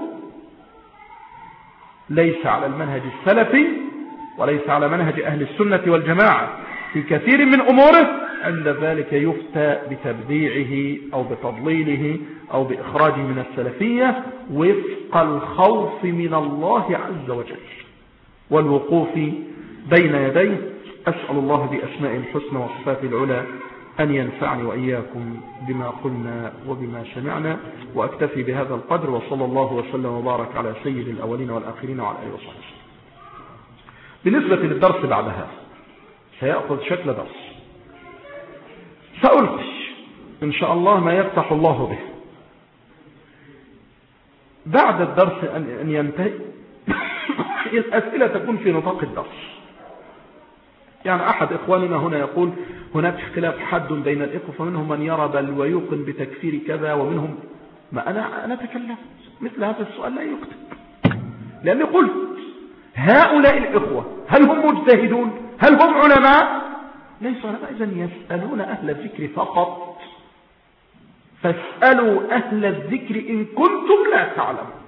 ليس على المنهج السلفي وليس على منهج أهل السنة والجماعة في كثير من أموره. عند ذلك يفتى بتبديعه أو بتضليله أو بإخراجه من السلفية وفق الخوف من الله عز وجل والوقوف بين يديه. أسأل الله بأسماء الحسنى وصفاته العلى أن ينفعني وإياكم بما قلنا وبما سمعنا، وأكتفي بهذا القدر، وصلى الله وسلم وبارك على سيد الأولين والآخرين وعلى آله وصحبه. بالنسبة للدرس بعد هذا سيأخذ شكل درس، سألقي إن شاء الله ما يفتح الله به. بعد الدرس أن ينتهي الأسئلة تكون في نطاق الدرس. يعني أحد إخواننا هنا يقول هناك اختلاف حد بين الإخوة، فمنهم من يرى بل ويوقن بتكفير كذا، ومنهم ما أنا أنا تكلم مثل هذا السؤال لا يكتب، لأني قلت هؤلاء الإخوة هل هم مجتهدون؟ هل هم علماء؟ ليسوا علماء، إذن يسألون أهل الذكر فقط. فاسألوا أهل الذكر إن كنتم لا تعلمون.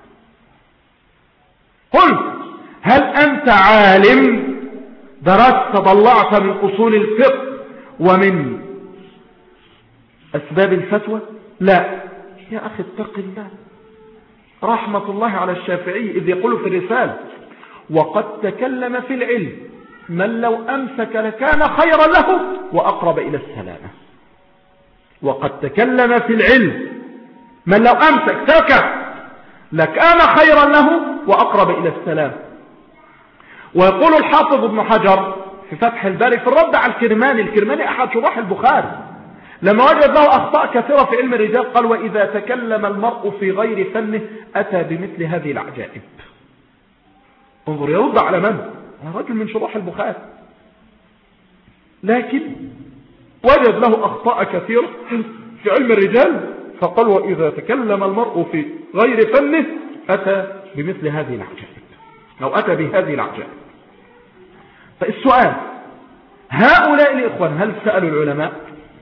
قلت هل أنت عالم درست طلعت من أصول الفقه ومن أسباب الفتوى؟ لا يا أخي اتق الله. رحمة الله على الشافعي إذ يقول في الرسالة وقد تكلم في العلم من لو أمسك لكان خيرا له وأقرب إلى السلامة. وقد تكلم في العلم من لو أمسك سكت لكان خيرا له وأقرب إلى السلام. ويقول الحافظ ابن حجر في فتح الباري في الرد على الكرماني، الكرماني أحد شراح البخاري، لما وجد له أخطاء كثيرة في علم الرجال قال وإذا تكلم المرء في غير فنه أتى بمثل هذه العجائب. انظر يرد على من؟ رجل من شراح البخاري. لكن وجد له أخطاء كثيرة في علم الرجال، فقال وإذا تكلم المرء في غير فنه أتى بمثل هذه العجائب أو أتى بهذه العجائب. فالسؤال، هؤلاء الإخوان هل سألوا العلماء؟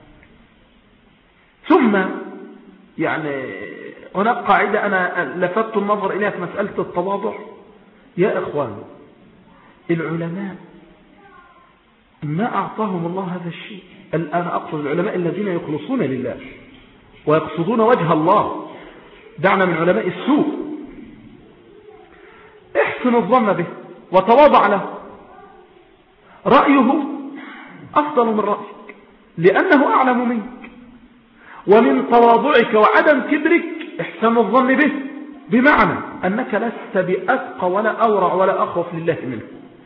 ثم يعني هناك قاعدة أنا لفتت النظر إليها في مسألة التواضع. يا إخوان، العلماء ما أعطاهم الله هذا الشيء. أنا أقصد العلماء الذين يخلصون لله ويقصدون وجه الله، دعنا من علماء السوء. احسن الظن به وتواضع له، رأيه أفضل من رأيك لأنه أعلم منك، ومن تواضعك وعدم كبرك احسن الظن به، بمعنى أنك لست بأتقى ولا أورع ولا أخوف لله منه.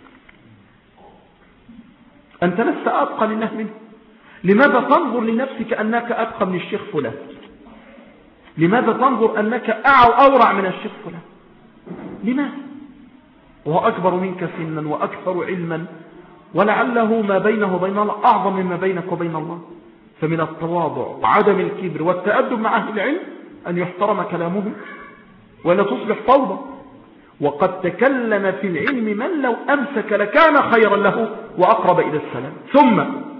أنت لست أتقى لله منه. لماذا تنظر لنفسك أنك أتقى من الشيخ فلان؟ لماذا تنظر أنك أورع من الشيخ فلان؟ لماذا؟ وهو أكبر منك سنا وأكثر علما، ولعله ما بينه وبين الله أعظم مما بينك وبين الله. فمن التواضع وعدم الكبر والتأدب مع أهل العلم أن يحترم كلامهم ولا تصبح فوضى. وقد تكلم في العلم من لو أمسك لكان خيرا له وأقرب إلى السلام. ثم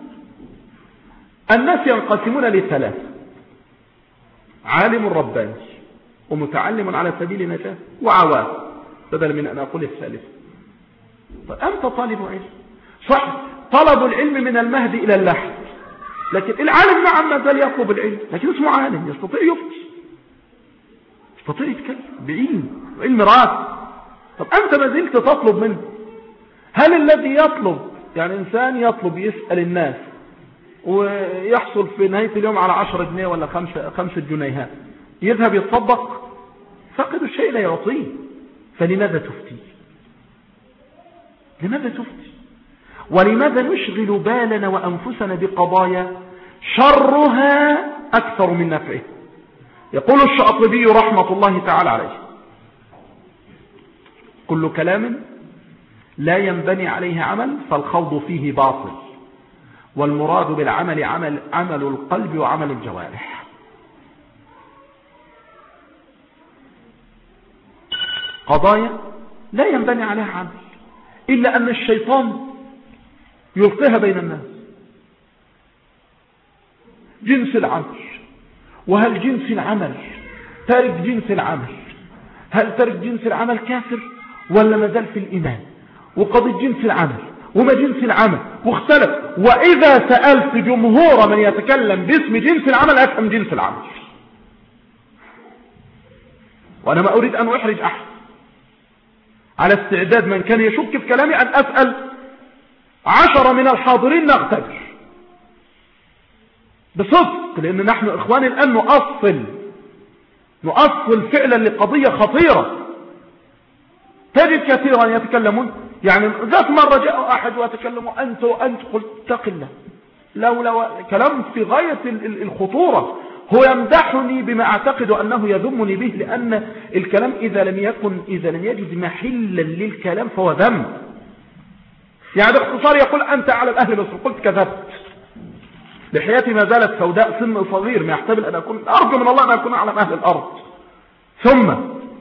الناس ينقسمون لثلاث: عالم رباني ومتعلم على سبيل نجاة وعوام، بدل من أن أقول الثالث. فأنت طالب علم، صح، طلب العلم من المهد إلى اللحد، لكن العالم نعم ما زال يطلب العلم، لكن اسمه عالم، يستطيع يفتي، يستطيع يتكلم بعلم علم راس. طب أنت ما زلت تطلب منه. هل الذي يطلب، يعني إنسان يطلب يسأل الناس ويحصل في نهاية اليوم على عشرة جنيه ولا خمسة, خمسة جنيهات، يذهب يتصدق؟ فقد الشيء لا يعطيه. فلماذا تفتي؟ لماذا تفتي؟ ولماذا نشغل بالنا وأنفسنا بقضايا شرها أكثر من نفعه؟ يقول الشاطبي رحمة الله تعالى عليه: كل كلام لا ينبني عليه عمل فالخوض فيه باطل، والمراد بالعمل عمل, عمل القلب وعمل الجوارح. قضايا لا ينبني عليها عمل إلا أن الشيطان يلقيها بين الناس. جنس العمل، وهل جنس العمل تارك جنس العمل؟ هل تارك جنس العمل كافر ولا ما زال في الإيمان؟ وقضية جنس العمل وما جنس العمل واختلف. وإذا سألت جمهور من يتكلم باسم جنس العمل أفهم جنس العمل. وأنا ما أريد أن أحرج أحد، على استعداد من كان يشك في كلامي أن أسأل عشرة من الحاضرين نختبر بصدق، لأن نحن إخواني الآن نؤصل نؤصل فعلا لقضية خطيرة. تجد كثيرا يتكلمون، يعني ذات مرة جاء أحد وتكلموا أنت وأنت، قلت اتق الله، لو لو كلام في غاية الخطورة. هو يمدحني بما أعتقد أنه يذمني به، لأن الكلام إذا لم يكن إذا لم يجد محلا للكلام فهو ذم. يعني باختصار يقول أنت على الأهل مصر، قلت كذبت، لحياتي ما زالت سوداء، سن صغير ما يحتمل أن أكون، أرجو من الله أن أكون أعلم أهل الأرض. ثم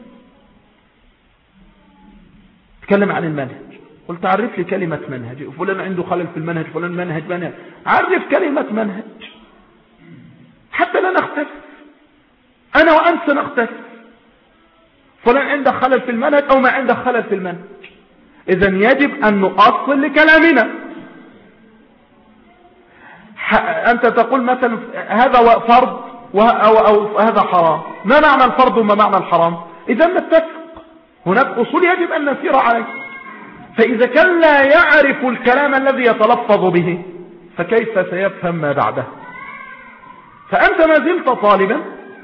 تكلم عن المنهج، قلت عرف لي كلمة منهج، فلان عنده خلل في المنهج، فلان منهج منهج، عرف كلمة منهج حتى لا نختلف، أنا وأنت سنختلف. فلان عنده خلل في المنهج أو ما عنده خلل في المنهج، إذن يجب أن نؤصل لكلامنا. أنت تقول مثلا هذا فرض أو, أو هذا حرام، ما معنى الفرض وما معنى الحرام؟ إذن نتفق، هناك أصول يجب أن نسير عليه. فإذا كان لا يعرف الكلام الذي يتلفظ به فكيف سيفهم ما بعده؟ فأنت ما زلت طالبا،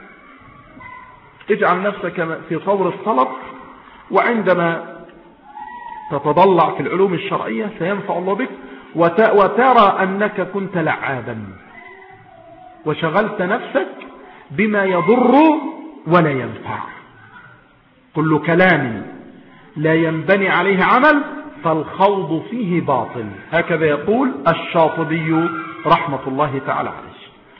اجعل نفسك في طور الطلب، وعندما تتضلع في العلوم الشرعية سينفع الله بك، وترى أنك كنت لعابا وشغلت نفسك بما يضر ولا ينفع. كل كلام لا ينبني عليه عمل فالخوض فيه باطل. هكذا يقول الشاطبي رحمة الله تعالى عليه.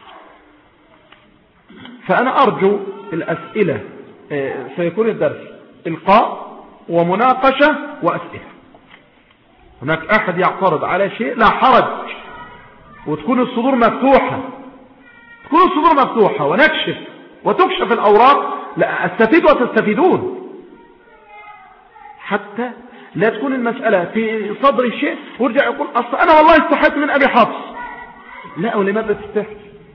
فأنا أرجو الأسئلة، سيكون الدرس إلقاء ومناقشة وأسئلة. هناك أحد يعترض على شيء لا حرج، وتكون الصدور مفتوحة، تكون الصدور مفتوحة ونكشف وتكشف الأوراق، لا أستفيد وتستفيدون، حتى لا تكون المسألة في صدر الشيء وارجع يقول أصلا أنا والله استحيت من أبي حفص. لا، ولماذا تستحي؟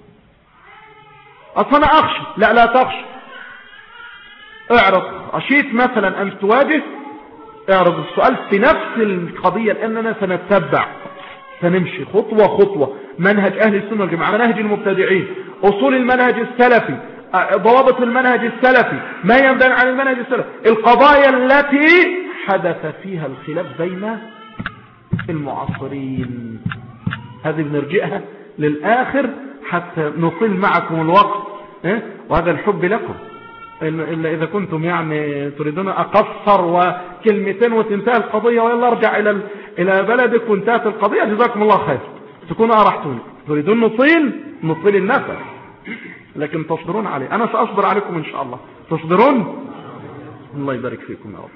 أصلا أنا أخشى. لا لا تخشى، اعرض. خشيت مثلا أن تواجه، اعرض السؤال في نفس القضية، لأننا سنتبع، سنمشي خطوة خطوة منهج أهل السنة والجماعة، منهج المبتدعين، أصول المنهج السلفي، ضوابط المنهج السلفي، ما ينبغي عن المنهج السلفي، القضايا التي حدث فيها الخلاف بين المعاصرين. هذه بنرجئها للآخر حتى نطيل معكم الوقت، وهذا الحب لكم. إلا إذا كنتم يعني تريدون أقصر وكلمتين وتنتهي القضية ويلا ارجع إلى إلى بلدك وانتهت القضية، جزاكم الله خير، تكونوا أرحتوني. تريدون نطيل نطيل النفس، لكن تصبرون عليه. أنا سأصبر عليكم إن شاء الله. تصبرون؟ الله يبارك فيكم يا رب.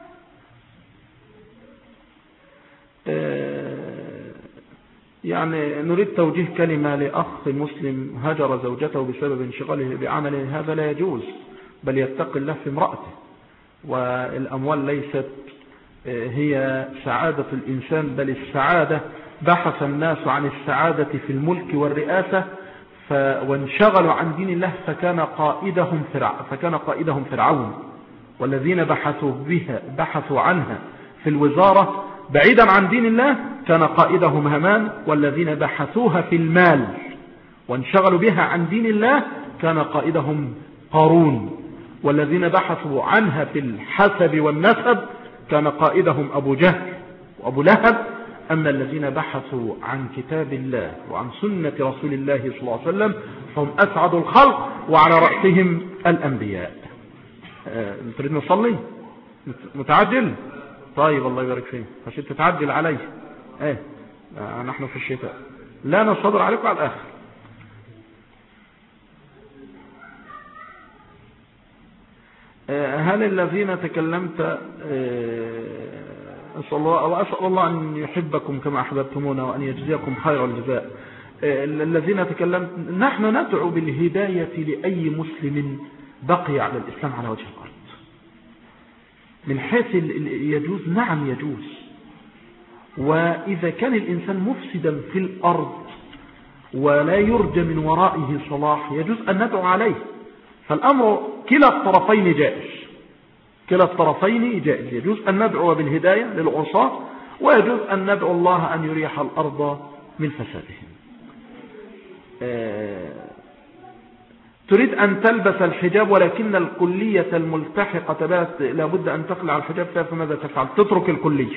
يعني نريد توجيه كلمة لأخ مسلم هجر زوجته بسبب انشغاله بعمله. هذا لا يجوز، بل يتقي الله في امرأته. والأموال ليست هي سعادة الإنسان، بل السعادة، بحث الناس عن السعادة في الملك والرئاسة وانشغلوا عن دين الله فكان قائدهم فرع فكان قائدهم فرعون. والذين بحثوا بها بحثوا عنها في الوزارة بعيدا عن دين الله كان قائدهم هامان. والذين بحثوها في المال وانشغلوا بها عن دين الله كان قائدهم قارون. والذين بحثوا عنها في الحسب والنسب كان قائدهم أبو جهل وأبو لهب. أما الذين بحثوا عن كتاب الله وعن سنة رسول الله صلى الله عليه وسلم فهم أسعد الخلق وعلى رأسهم الأنبياء. أه تريد نصلي؟ متعجل؟ طيب الله يبارك فيك، عشان تتعجل علي. ايه آه نحن في الشتاء، لا نصبر عليكم على الآخر. آه هل الذين تكلمت آه أسأل الله وأسأل الله أن يحبكم كما أحببتمونا وأن يجزيكم خير الجزاء. آه الذين تكلمت، نحن ندعو بالهداية لأي مسلم بقي على الإسلام على وجه الأرض. من حيث يجوز، نعم يجوز. وإذا كان الإنسان مفسدا في الأرض ولا يرجى من ورائه صلاح يجوز أن ندعو عليه. فالأمر كلا الطرفين جائز، كلا الطرفين جائز. يجوز أن ندعو بالهداية للعصاة ويجوز أن ندعو الله أن يريح الأرض من فسادهم. آه تريد أن تلبس الحجاب ولكن الكلية الملتحقة لابد أن تخلع الحجاب فيها، فماذا تفعل؟ تترك الكلية،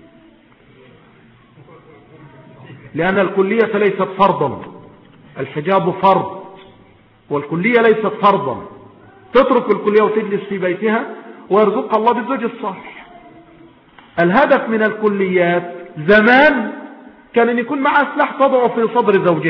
لأن الكلية ليست فرضا، الحجاب فرض والكلية ليست فرضا. تترك الكلية وتجلس في بيتها ويرزقها الله بالزوج الصالح. الهدف من الكليات زمان كان أن يكون معها سلاح تضع في صدر زوجها،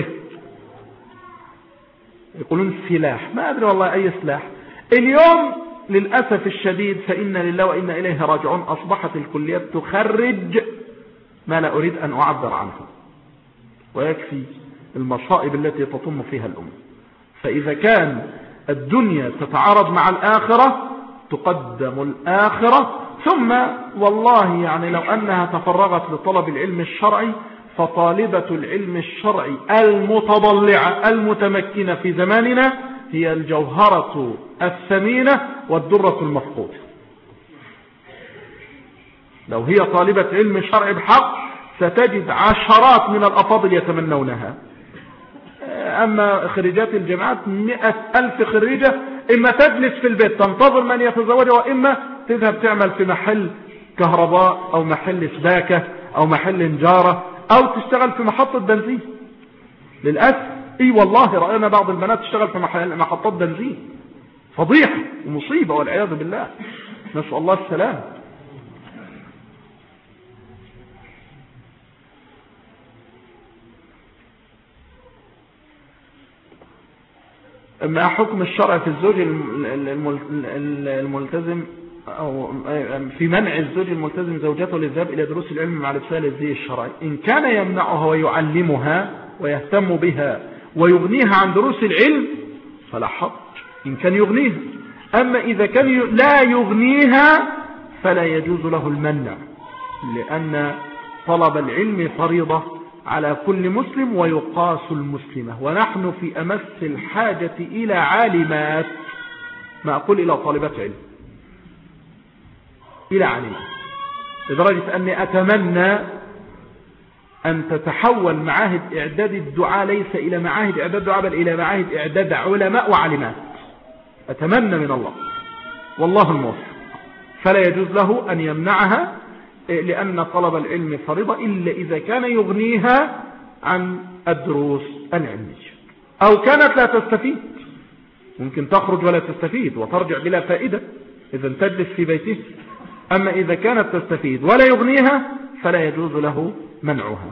يقولون سلاح، ما أدري والله أي سلاح. اليوم للأسف الشديد فإنا لله وإنا إليه راجعون، أصبحت الكليات تخرج ما لا أريد أن أعبر عنه، ويكفي المصائب التي تطم فيها الأمة. فإذا كان الدنيا تتعارض مع الآخرة تقدم الآخرة. ثم والله يعني لو أنها تفرغت لطلب العلم الشرعي فطالبة العلم الشرعي المتضلعة المتمكنة في زماننا هي الجوهرة الثمينة والدرة المفقودة. لو هي طالبة علم شرعي بحق ستجد عشرات من الأفاضل يتمنونها. أما خريجات الجامعات مئة ألف خريجة إما تجلس في البيت تنتظر من يتزوجها، وإما تذهب تعمل في محل كهرباء أو محل سباكة أو محل نجارة أو تشتغل في محطة بنزين. للأسف إي والله رأينا بعض البنات تشتغل في محطات بنزين. فضيحة ومصيبة والعياذ بالله، نسأل الله السلام. ما حكم الشرع في الزوج الملتزم أو في منع الزوج الملتزم زوجته للذهاب إلى دروس العلم مع لبسها للزي الشرعي؟ إن كان يمنعها ويعلمها ويهتم بها ويغنيها عن دروس العلم فلا حرج إن كان يغنيها. أما إذا كان لا يغنيها فلا يجوز له المنع، لأن طلب العلم فريضة على كل مسلم ويقاس المسلمة، ونحن في أمس الحاجة إلى عالمات، ما أقول إلى طالبات علم، إلى عالمات، لدرجة أني أتمنى أن تتحول معاهد إعداد الدعاء ليس إلى معاهد إعداد الدعاء بل إلى معاهد إعداد علماء وعالمات، أتمنى من الله والله الموفق. فلا يجوز له أن يمنعها لأن طلب العلم فريضة إلا إذا كان يغنيها عن الدروس العلمية، أو كانت لا تستفيد، ممكن تخرج ولا تستفيد وترجع بلا فائدة إذا تجلس في بيته. أما إذا كانت تستفيد ولا يغنيها فلا يجوز له منعها.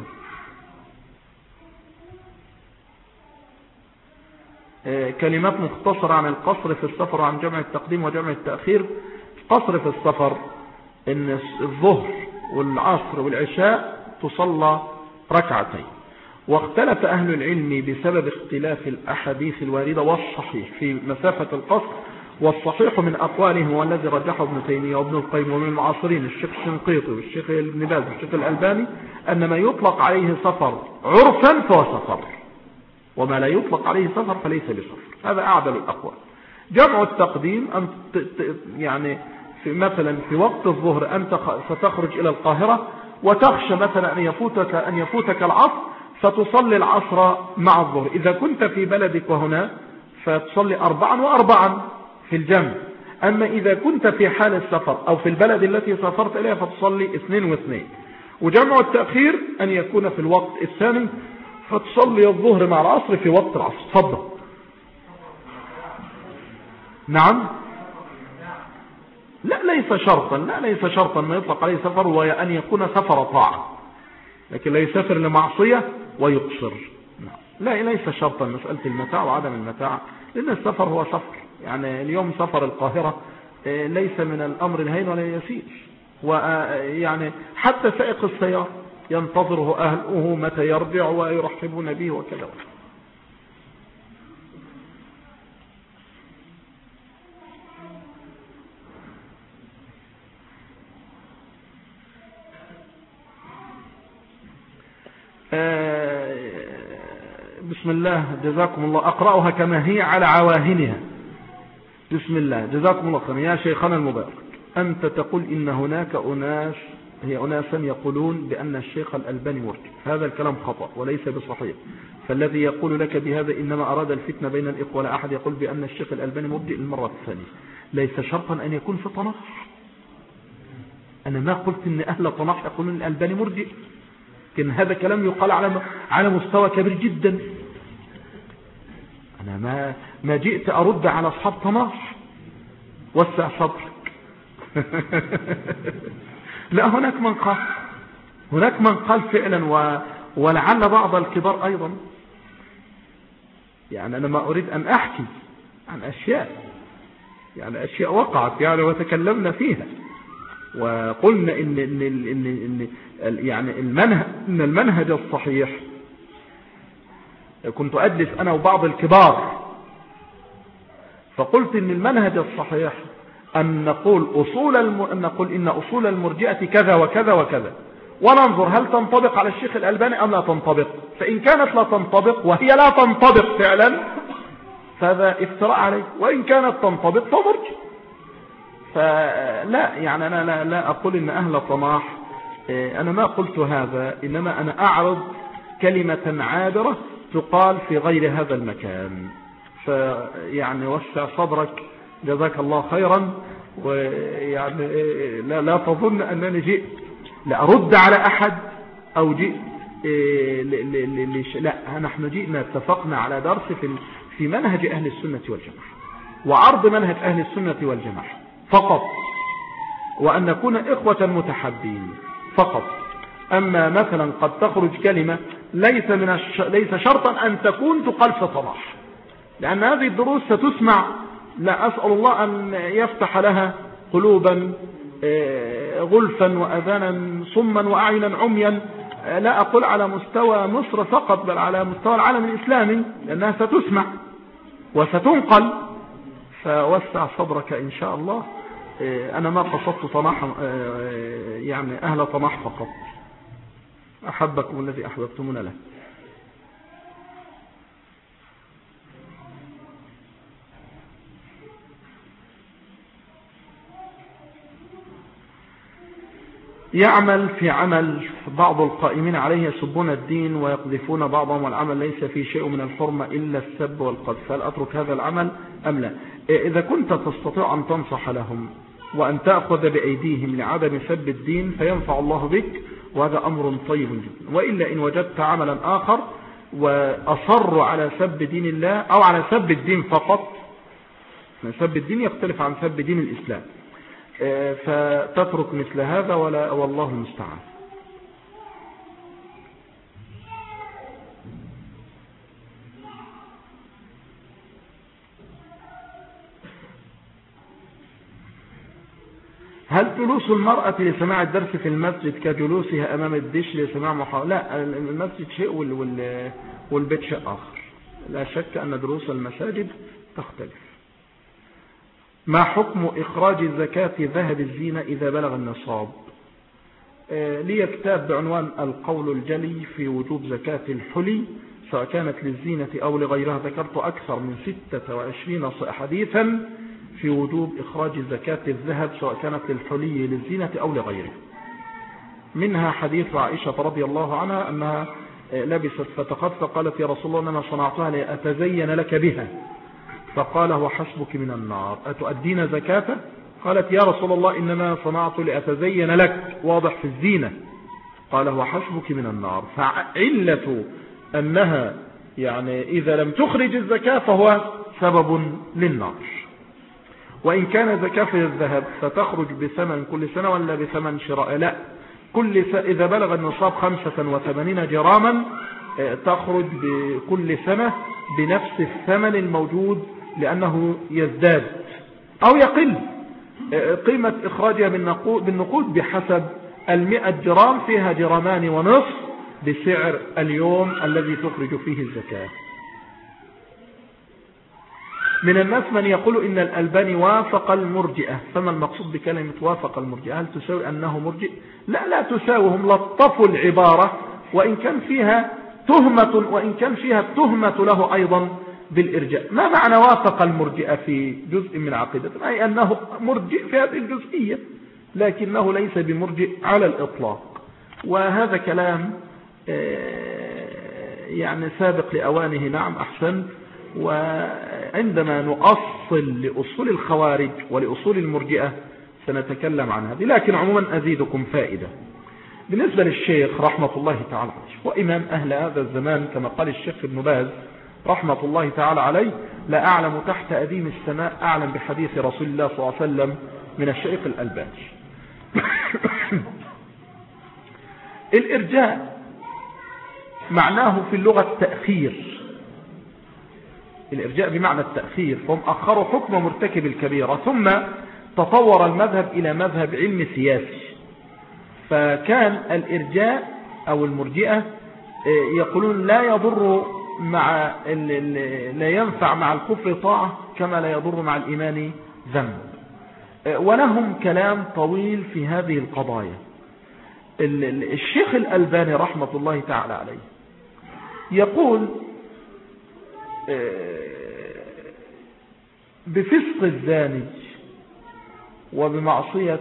كلمات مختصرة عن القصر في السفر وعن جمع التقديم وجمع التأخير. القصر في السفر إن الظهر والعصر والعشاء تصلى ركعتين، واختلف أهل العلم بسبب اختلاف الأحاديث الواردة والصحيح في مسافة القصر، والصحيح من أقوالهم والذي رجحه ابن تيمية وابن القيم ومن المعاصرين الشيخ الشنقيطي والشيخ ابن باز والشيخ الألباني أن ما يطلق عليه سفر عرفا فهو سفر، وما لا يطلق عليه سفر فليس بسفر. هذا أعدل الأقوال. جمع التقديم أن يعني في مثلا في وقت الظهر أنت ستخرج إلى القاهرة وتخشى مثلا أن يفوتك أن يفوتك العصر فتصلي العصر مع الظهر. إذا كنت في بلدك وهنا فتصلي أربعا وأربعا في الجمع. أما إذا كنت في حال السفر أو في البلد التي سافرت إليها فتصلي اثنين واثنين. وجمع التأخير أن يكون في الوقت الثاني فتصلي الظهر مع العصر في وقت العصر. تفضل. نعم. لا ليس شرطا، لا ليس شرطا ما يطلق عليه سفر وأن يكون سفر طاعة، لكن لا يسافر لمعصية ويقصر. لا ليس شرطا مسألة المتاع وعدم المتاع، لأن السفر هو سفر. يعني اليوم سفر القاهرة ليس من الأمر الهين ولا يسير، ويعني حتى سائق السيارة ينتظره أهله متى يرجع ويرحبون به وكذا. بسم الله جزاكم الله. أقرأها كما هي على عواهنها. بسم الله جزاكم الله خيرا. يا شيخنا المبارك، أنت تقول إن هناك أناس هي أناسا يقولون بأن الشيخ الألباني مرجئ. هذا الكلام خطأ وليس بصحيح، فالذي يقول لك بهذا إنما أراد الفتنة بين الإخوة. لا أحد يقول بأن الشيخ الألباني مرجئ المرة الثانية. ليس شرطا أن يكون في طناح. أنا ما قلت إن أهل طناح يقولون الألباني مرجئ، لكن هذا كلام يقال على على مستوى كبير جدا. أنا ما ما جئت أرد على أصحاب طناح. وسع صدرك. لا هناك من قال هناك من قال فعلا و... ولعل بعض الكبار أيضا. يعني أنا ما أريد أن أحكي عن أشياء يعني أشياء وقعت يعني وتكلمنا فيها، وقلنا إن إن إن إن يعني المنهج إن المنهج الصحيح. كنت أجلس أنا وبعض الكبار فقلت إن المنهج الصحيح أن نقول أصول الم... أن نقول إن أصول المرجئة كذا وكذا وكذا، وننظر هل تنطبق على الشيخ الألباني أم لا تنطبق. فإن كانت لا تنطبق وهي لا تنطبق فعلا فهذا افتراء عليه، وإن كانت تنطبق فمرجئ. فلا يعني أنا لا, لا أقول إن أهل طماح، أنا ما قلت هذا، إنما أنا أعرض كلمة عابرة تقال في غير هذا المكان. فيعني وسع صدرك جزاك الله خيرا. ويعني لا, لا تظن أنني جئت لأرد على أحد أو جئت لا، نحن جئنا اتفقنا على درس في في منهج أهل السنة والجماعة وعرض منهج أهل السنة والجماعة فقط، وأن نكون إخوة متحابين فقط. أما مثلا قد تخرج كلمة ليس من الش... ليس شرطا أن تكون تقال في طلاح، لأن هذه الدروس ستسمع، لا أسأل الله أن يفتح لها قلوبا غلفا وأذانا صما وأعينا عميا، لا أقول على مستوى مصر فقط بل على مستوى العالم الإسلامي، لأنها ستسمع وستنقل. فوسع صدرك إن شاء الله. أنا ما قصدت طماح يعني أهل طماح فقط، أحبكم الذي أحببتمون له. يعمل في عمل بعض القائمين عليه يسبون الدين ويقذفون بعضهم، والعمل ليس فيه شيء من الحرمة إلا السب والقذف، هل أترك هذا العمل أم لا؟ إذا كنت تستطيع أن تنصح لهم وأن تأخذ بأيديهم لعدم سب الدين فينفع الله بك، وهذا أمر طيب جدا. وإلا إن وجدت عملا آخر وأصر على سب دين الله أو على سب الدين فقط، سب الدين يختلف عن سب دين الإسلام، فتترك مثل هذا ولا والله المستعان. هل جلوس المرأة لسماع الدرس في المسجد كجلوسها أمام الدش لسماع محاضرة؟ لا، المسجد شيء والبيت شيء آخر. لا شك أن دروس المساجد تختلف. ما حكم إخراج زكاة ذهب الزينة إذا بلغ النصاب؟ آه لي كتاب بعنوان القول الجلي في وجوب زكاة الحلي سواء كانت للزينة أو لغيرها. ذكرت أكثر من ستة وعشرين حديثا في وجوب إخراج زكاة الذهب سواء كانت للحلي للزينة أو لغيره. منها حديث عائشة رضي الله عنها أنها لبست فتقت فقالت يا رسول الله أنا صنعتها لأتزين لك بها، فقال هو حسبك من النار أتؤدين زكاة؟ قالت يا رسول الله إنما صنعت لأتزين لك، واضح في الزينة. قال هو حسبك من النار. فعلة أنها يعني إذا لم تخرج الزكاة فهو سبب للنار. وإن كان زكاة في الذهب فتخرج بثمن كل سنة ولا بثمن شراء؟ لا، كل س... إذا بلغ النصاب خمسة وثمانين جراما تخرج بكل سنة بنفس الثمن الموجود، لأنه يزداد أو يقل. قيمة إخراجها بالنقود بحسب المئة جرام فيها جرامان ونصف بسعر اليوم الذي تخرج فيه الزكاة. من الناس من يقول إن الألباني وافق المرجئة، فما المقصود بكلمة وافق المرجئة؟ هل تساوي أنه مرجئ؟ لا لا تساويهم، لطفوا العبارة وإن كان فيها تهمة وإن كان فيها التهمة له أيضا بالإرجاء. ما معنى وافق المرجئة في جزء من عقيدته؟ أي أنه مرجئ في هذه الجزئية لكنه ليس بمرجئ على الإطلاق. وهذا كلام يعني سابق لأوانه. نعم أحسن. وعندما نؤصل لأصول الخوارج ولأصول المرجئة سنتكلم عن هذه، لكن عموما أزيدكم فائدة. بالنسبة للشيخ رحمة الله تعالى عليه وإمام أهل هذا الزمان كما قال الشيخ ابن باز رحمة الله تعالى عليه، لا أعلم تحت أديم السماء أعلم بحديث رسول الله صلى الله عليه وسلم من الشيخ الألباني. الإرجاء معناه في اللغة التأخير، الإرجاء بمعنى التأخير، فهم أخروا حكم مرتكب الكبيرة ثم تطور المذهب إلى مذهب علم سياسي. فكان الإرجاء أو المرجئة يقولون لا يضر مع لا ينفع مع الكفر طاعة كما لا يضر مع الإيمان ذنب. ولهم كلام طويل في هذه القضايا. الشيخ الألباني رحمة الله تعالى عليه يقول بفسق الزاني وبمعصية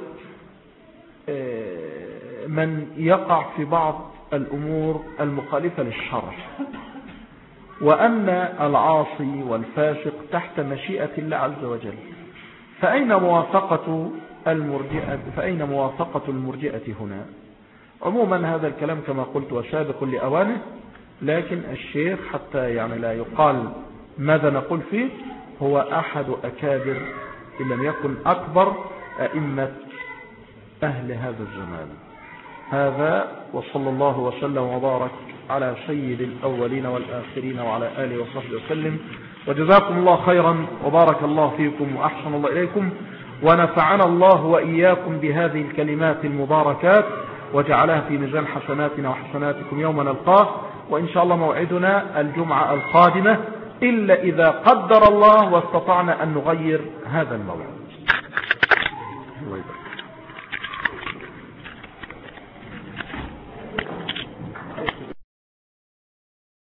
من يقع في بعض الأمور المخالفة للشرع، وأن العاصي والفاسق تحت مشيئة الله عز وجل. فأين موافقة المرجئة فأين موافقة المرجئة هنا؟ عموما هذا الكلام كما قلت وسابق لأوانه، لكن الشيخ حتى يعني لا يقال ماذا نقول فيه هو أحد أكابر إن لم يكن أكبر أئمة أهل هذا الزمان. هذا وصلى الله وسلم وبارك على سيد الأولين والآخرين وعلى آله وصحبه وسلم. وجزاكم الله خيرا وبارك الله فيكم وأحسن الله إليكم، ونفعنا الله وإياكم بهذه الكلمات المباركات وجعلها في ميزان حسناتنا وحسناتكم يوم نلقاه. وإن شاء الله موعدنا الجمعة القادمة إلا إذا قدر الله واستطعنا أن نغير هذا الموعد.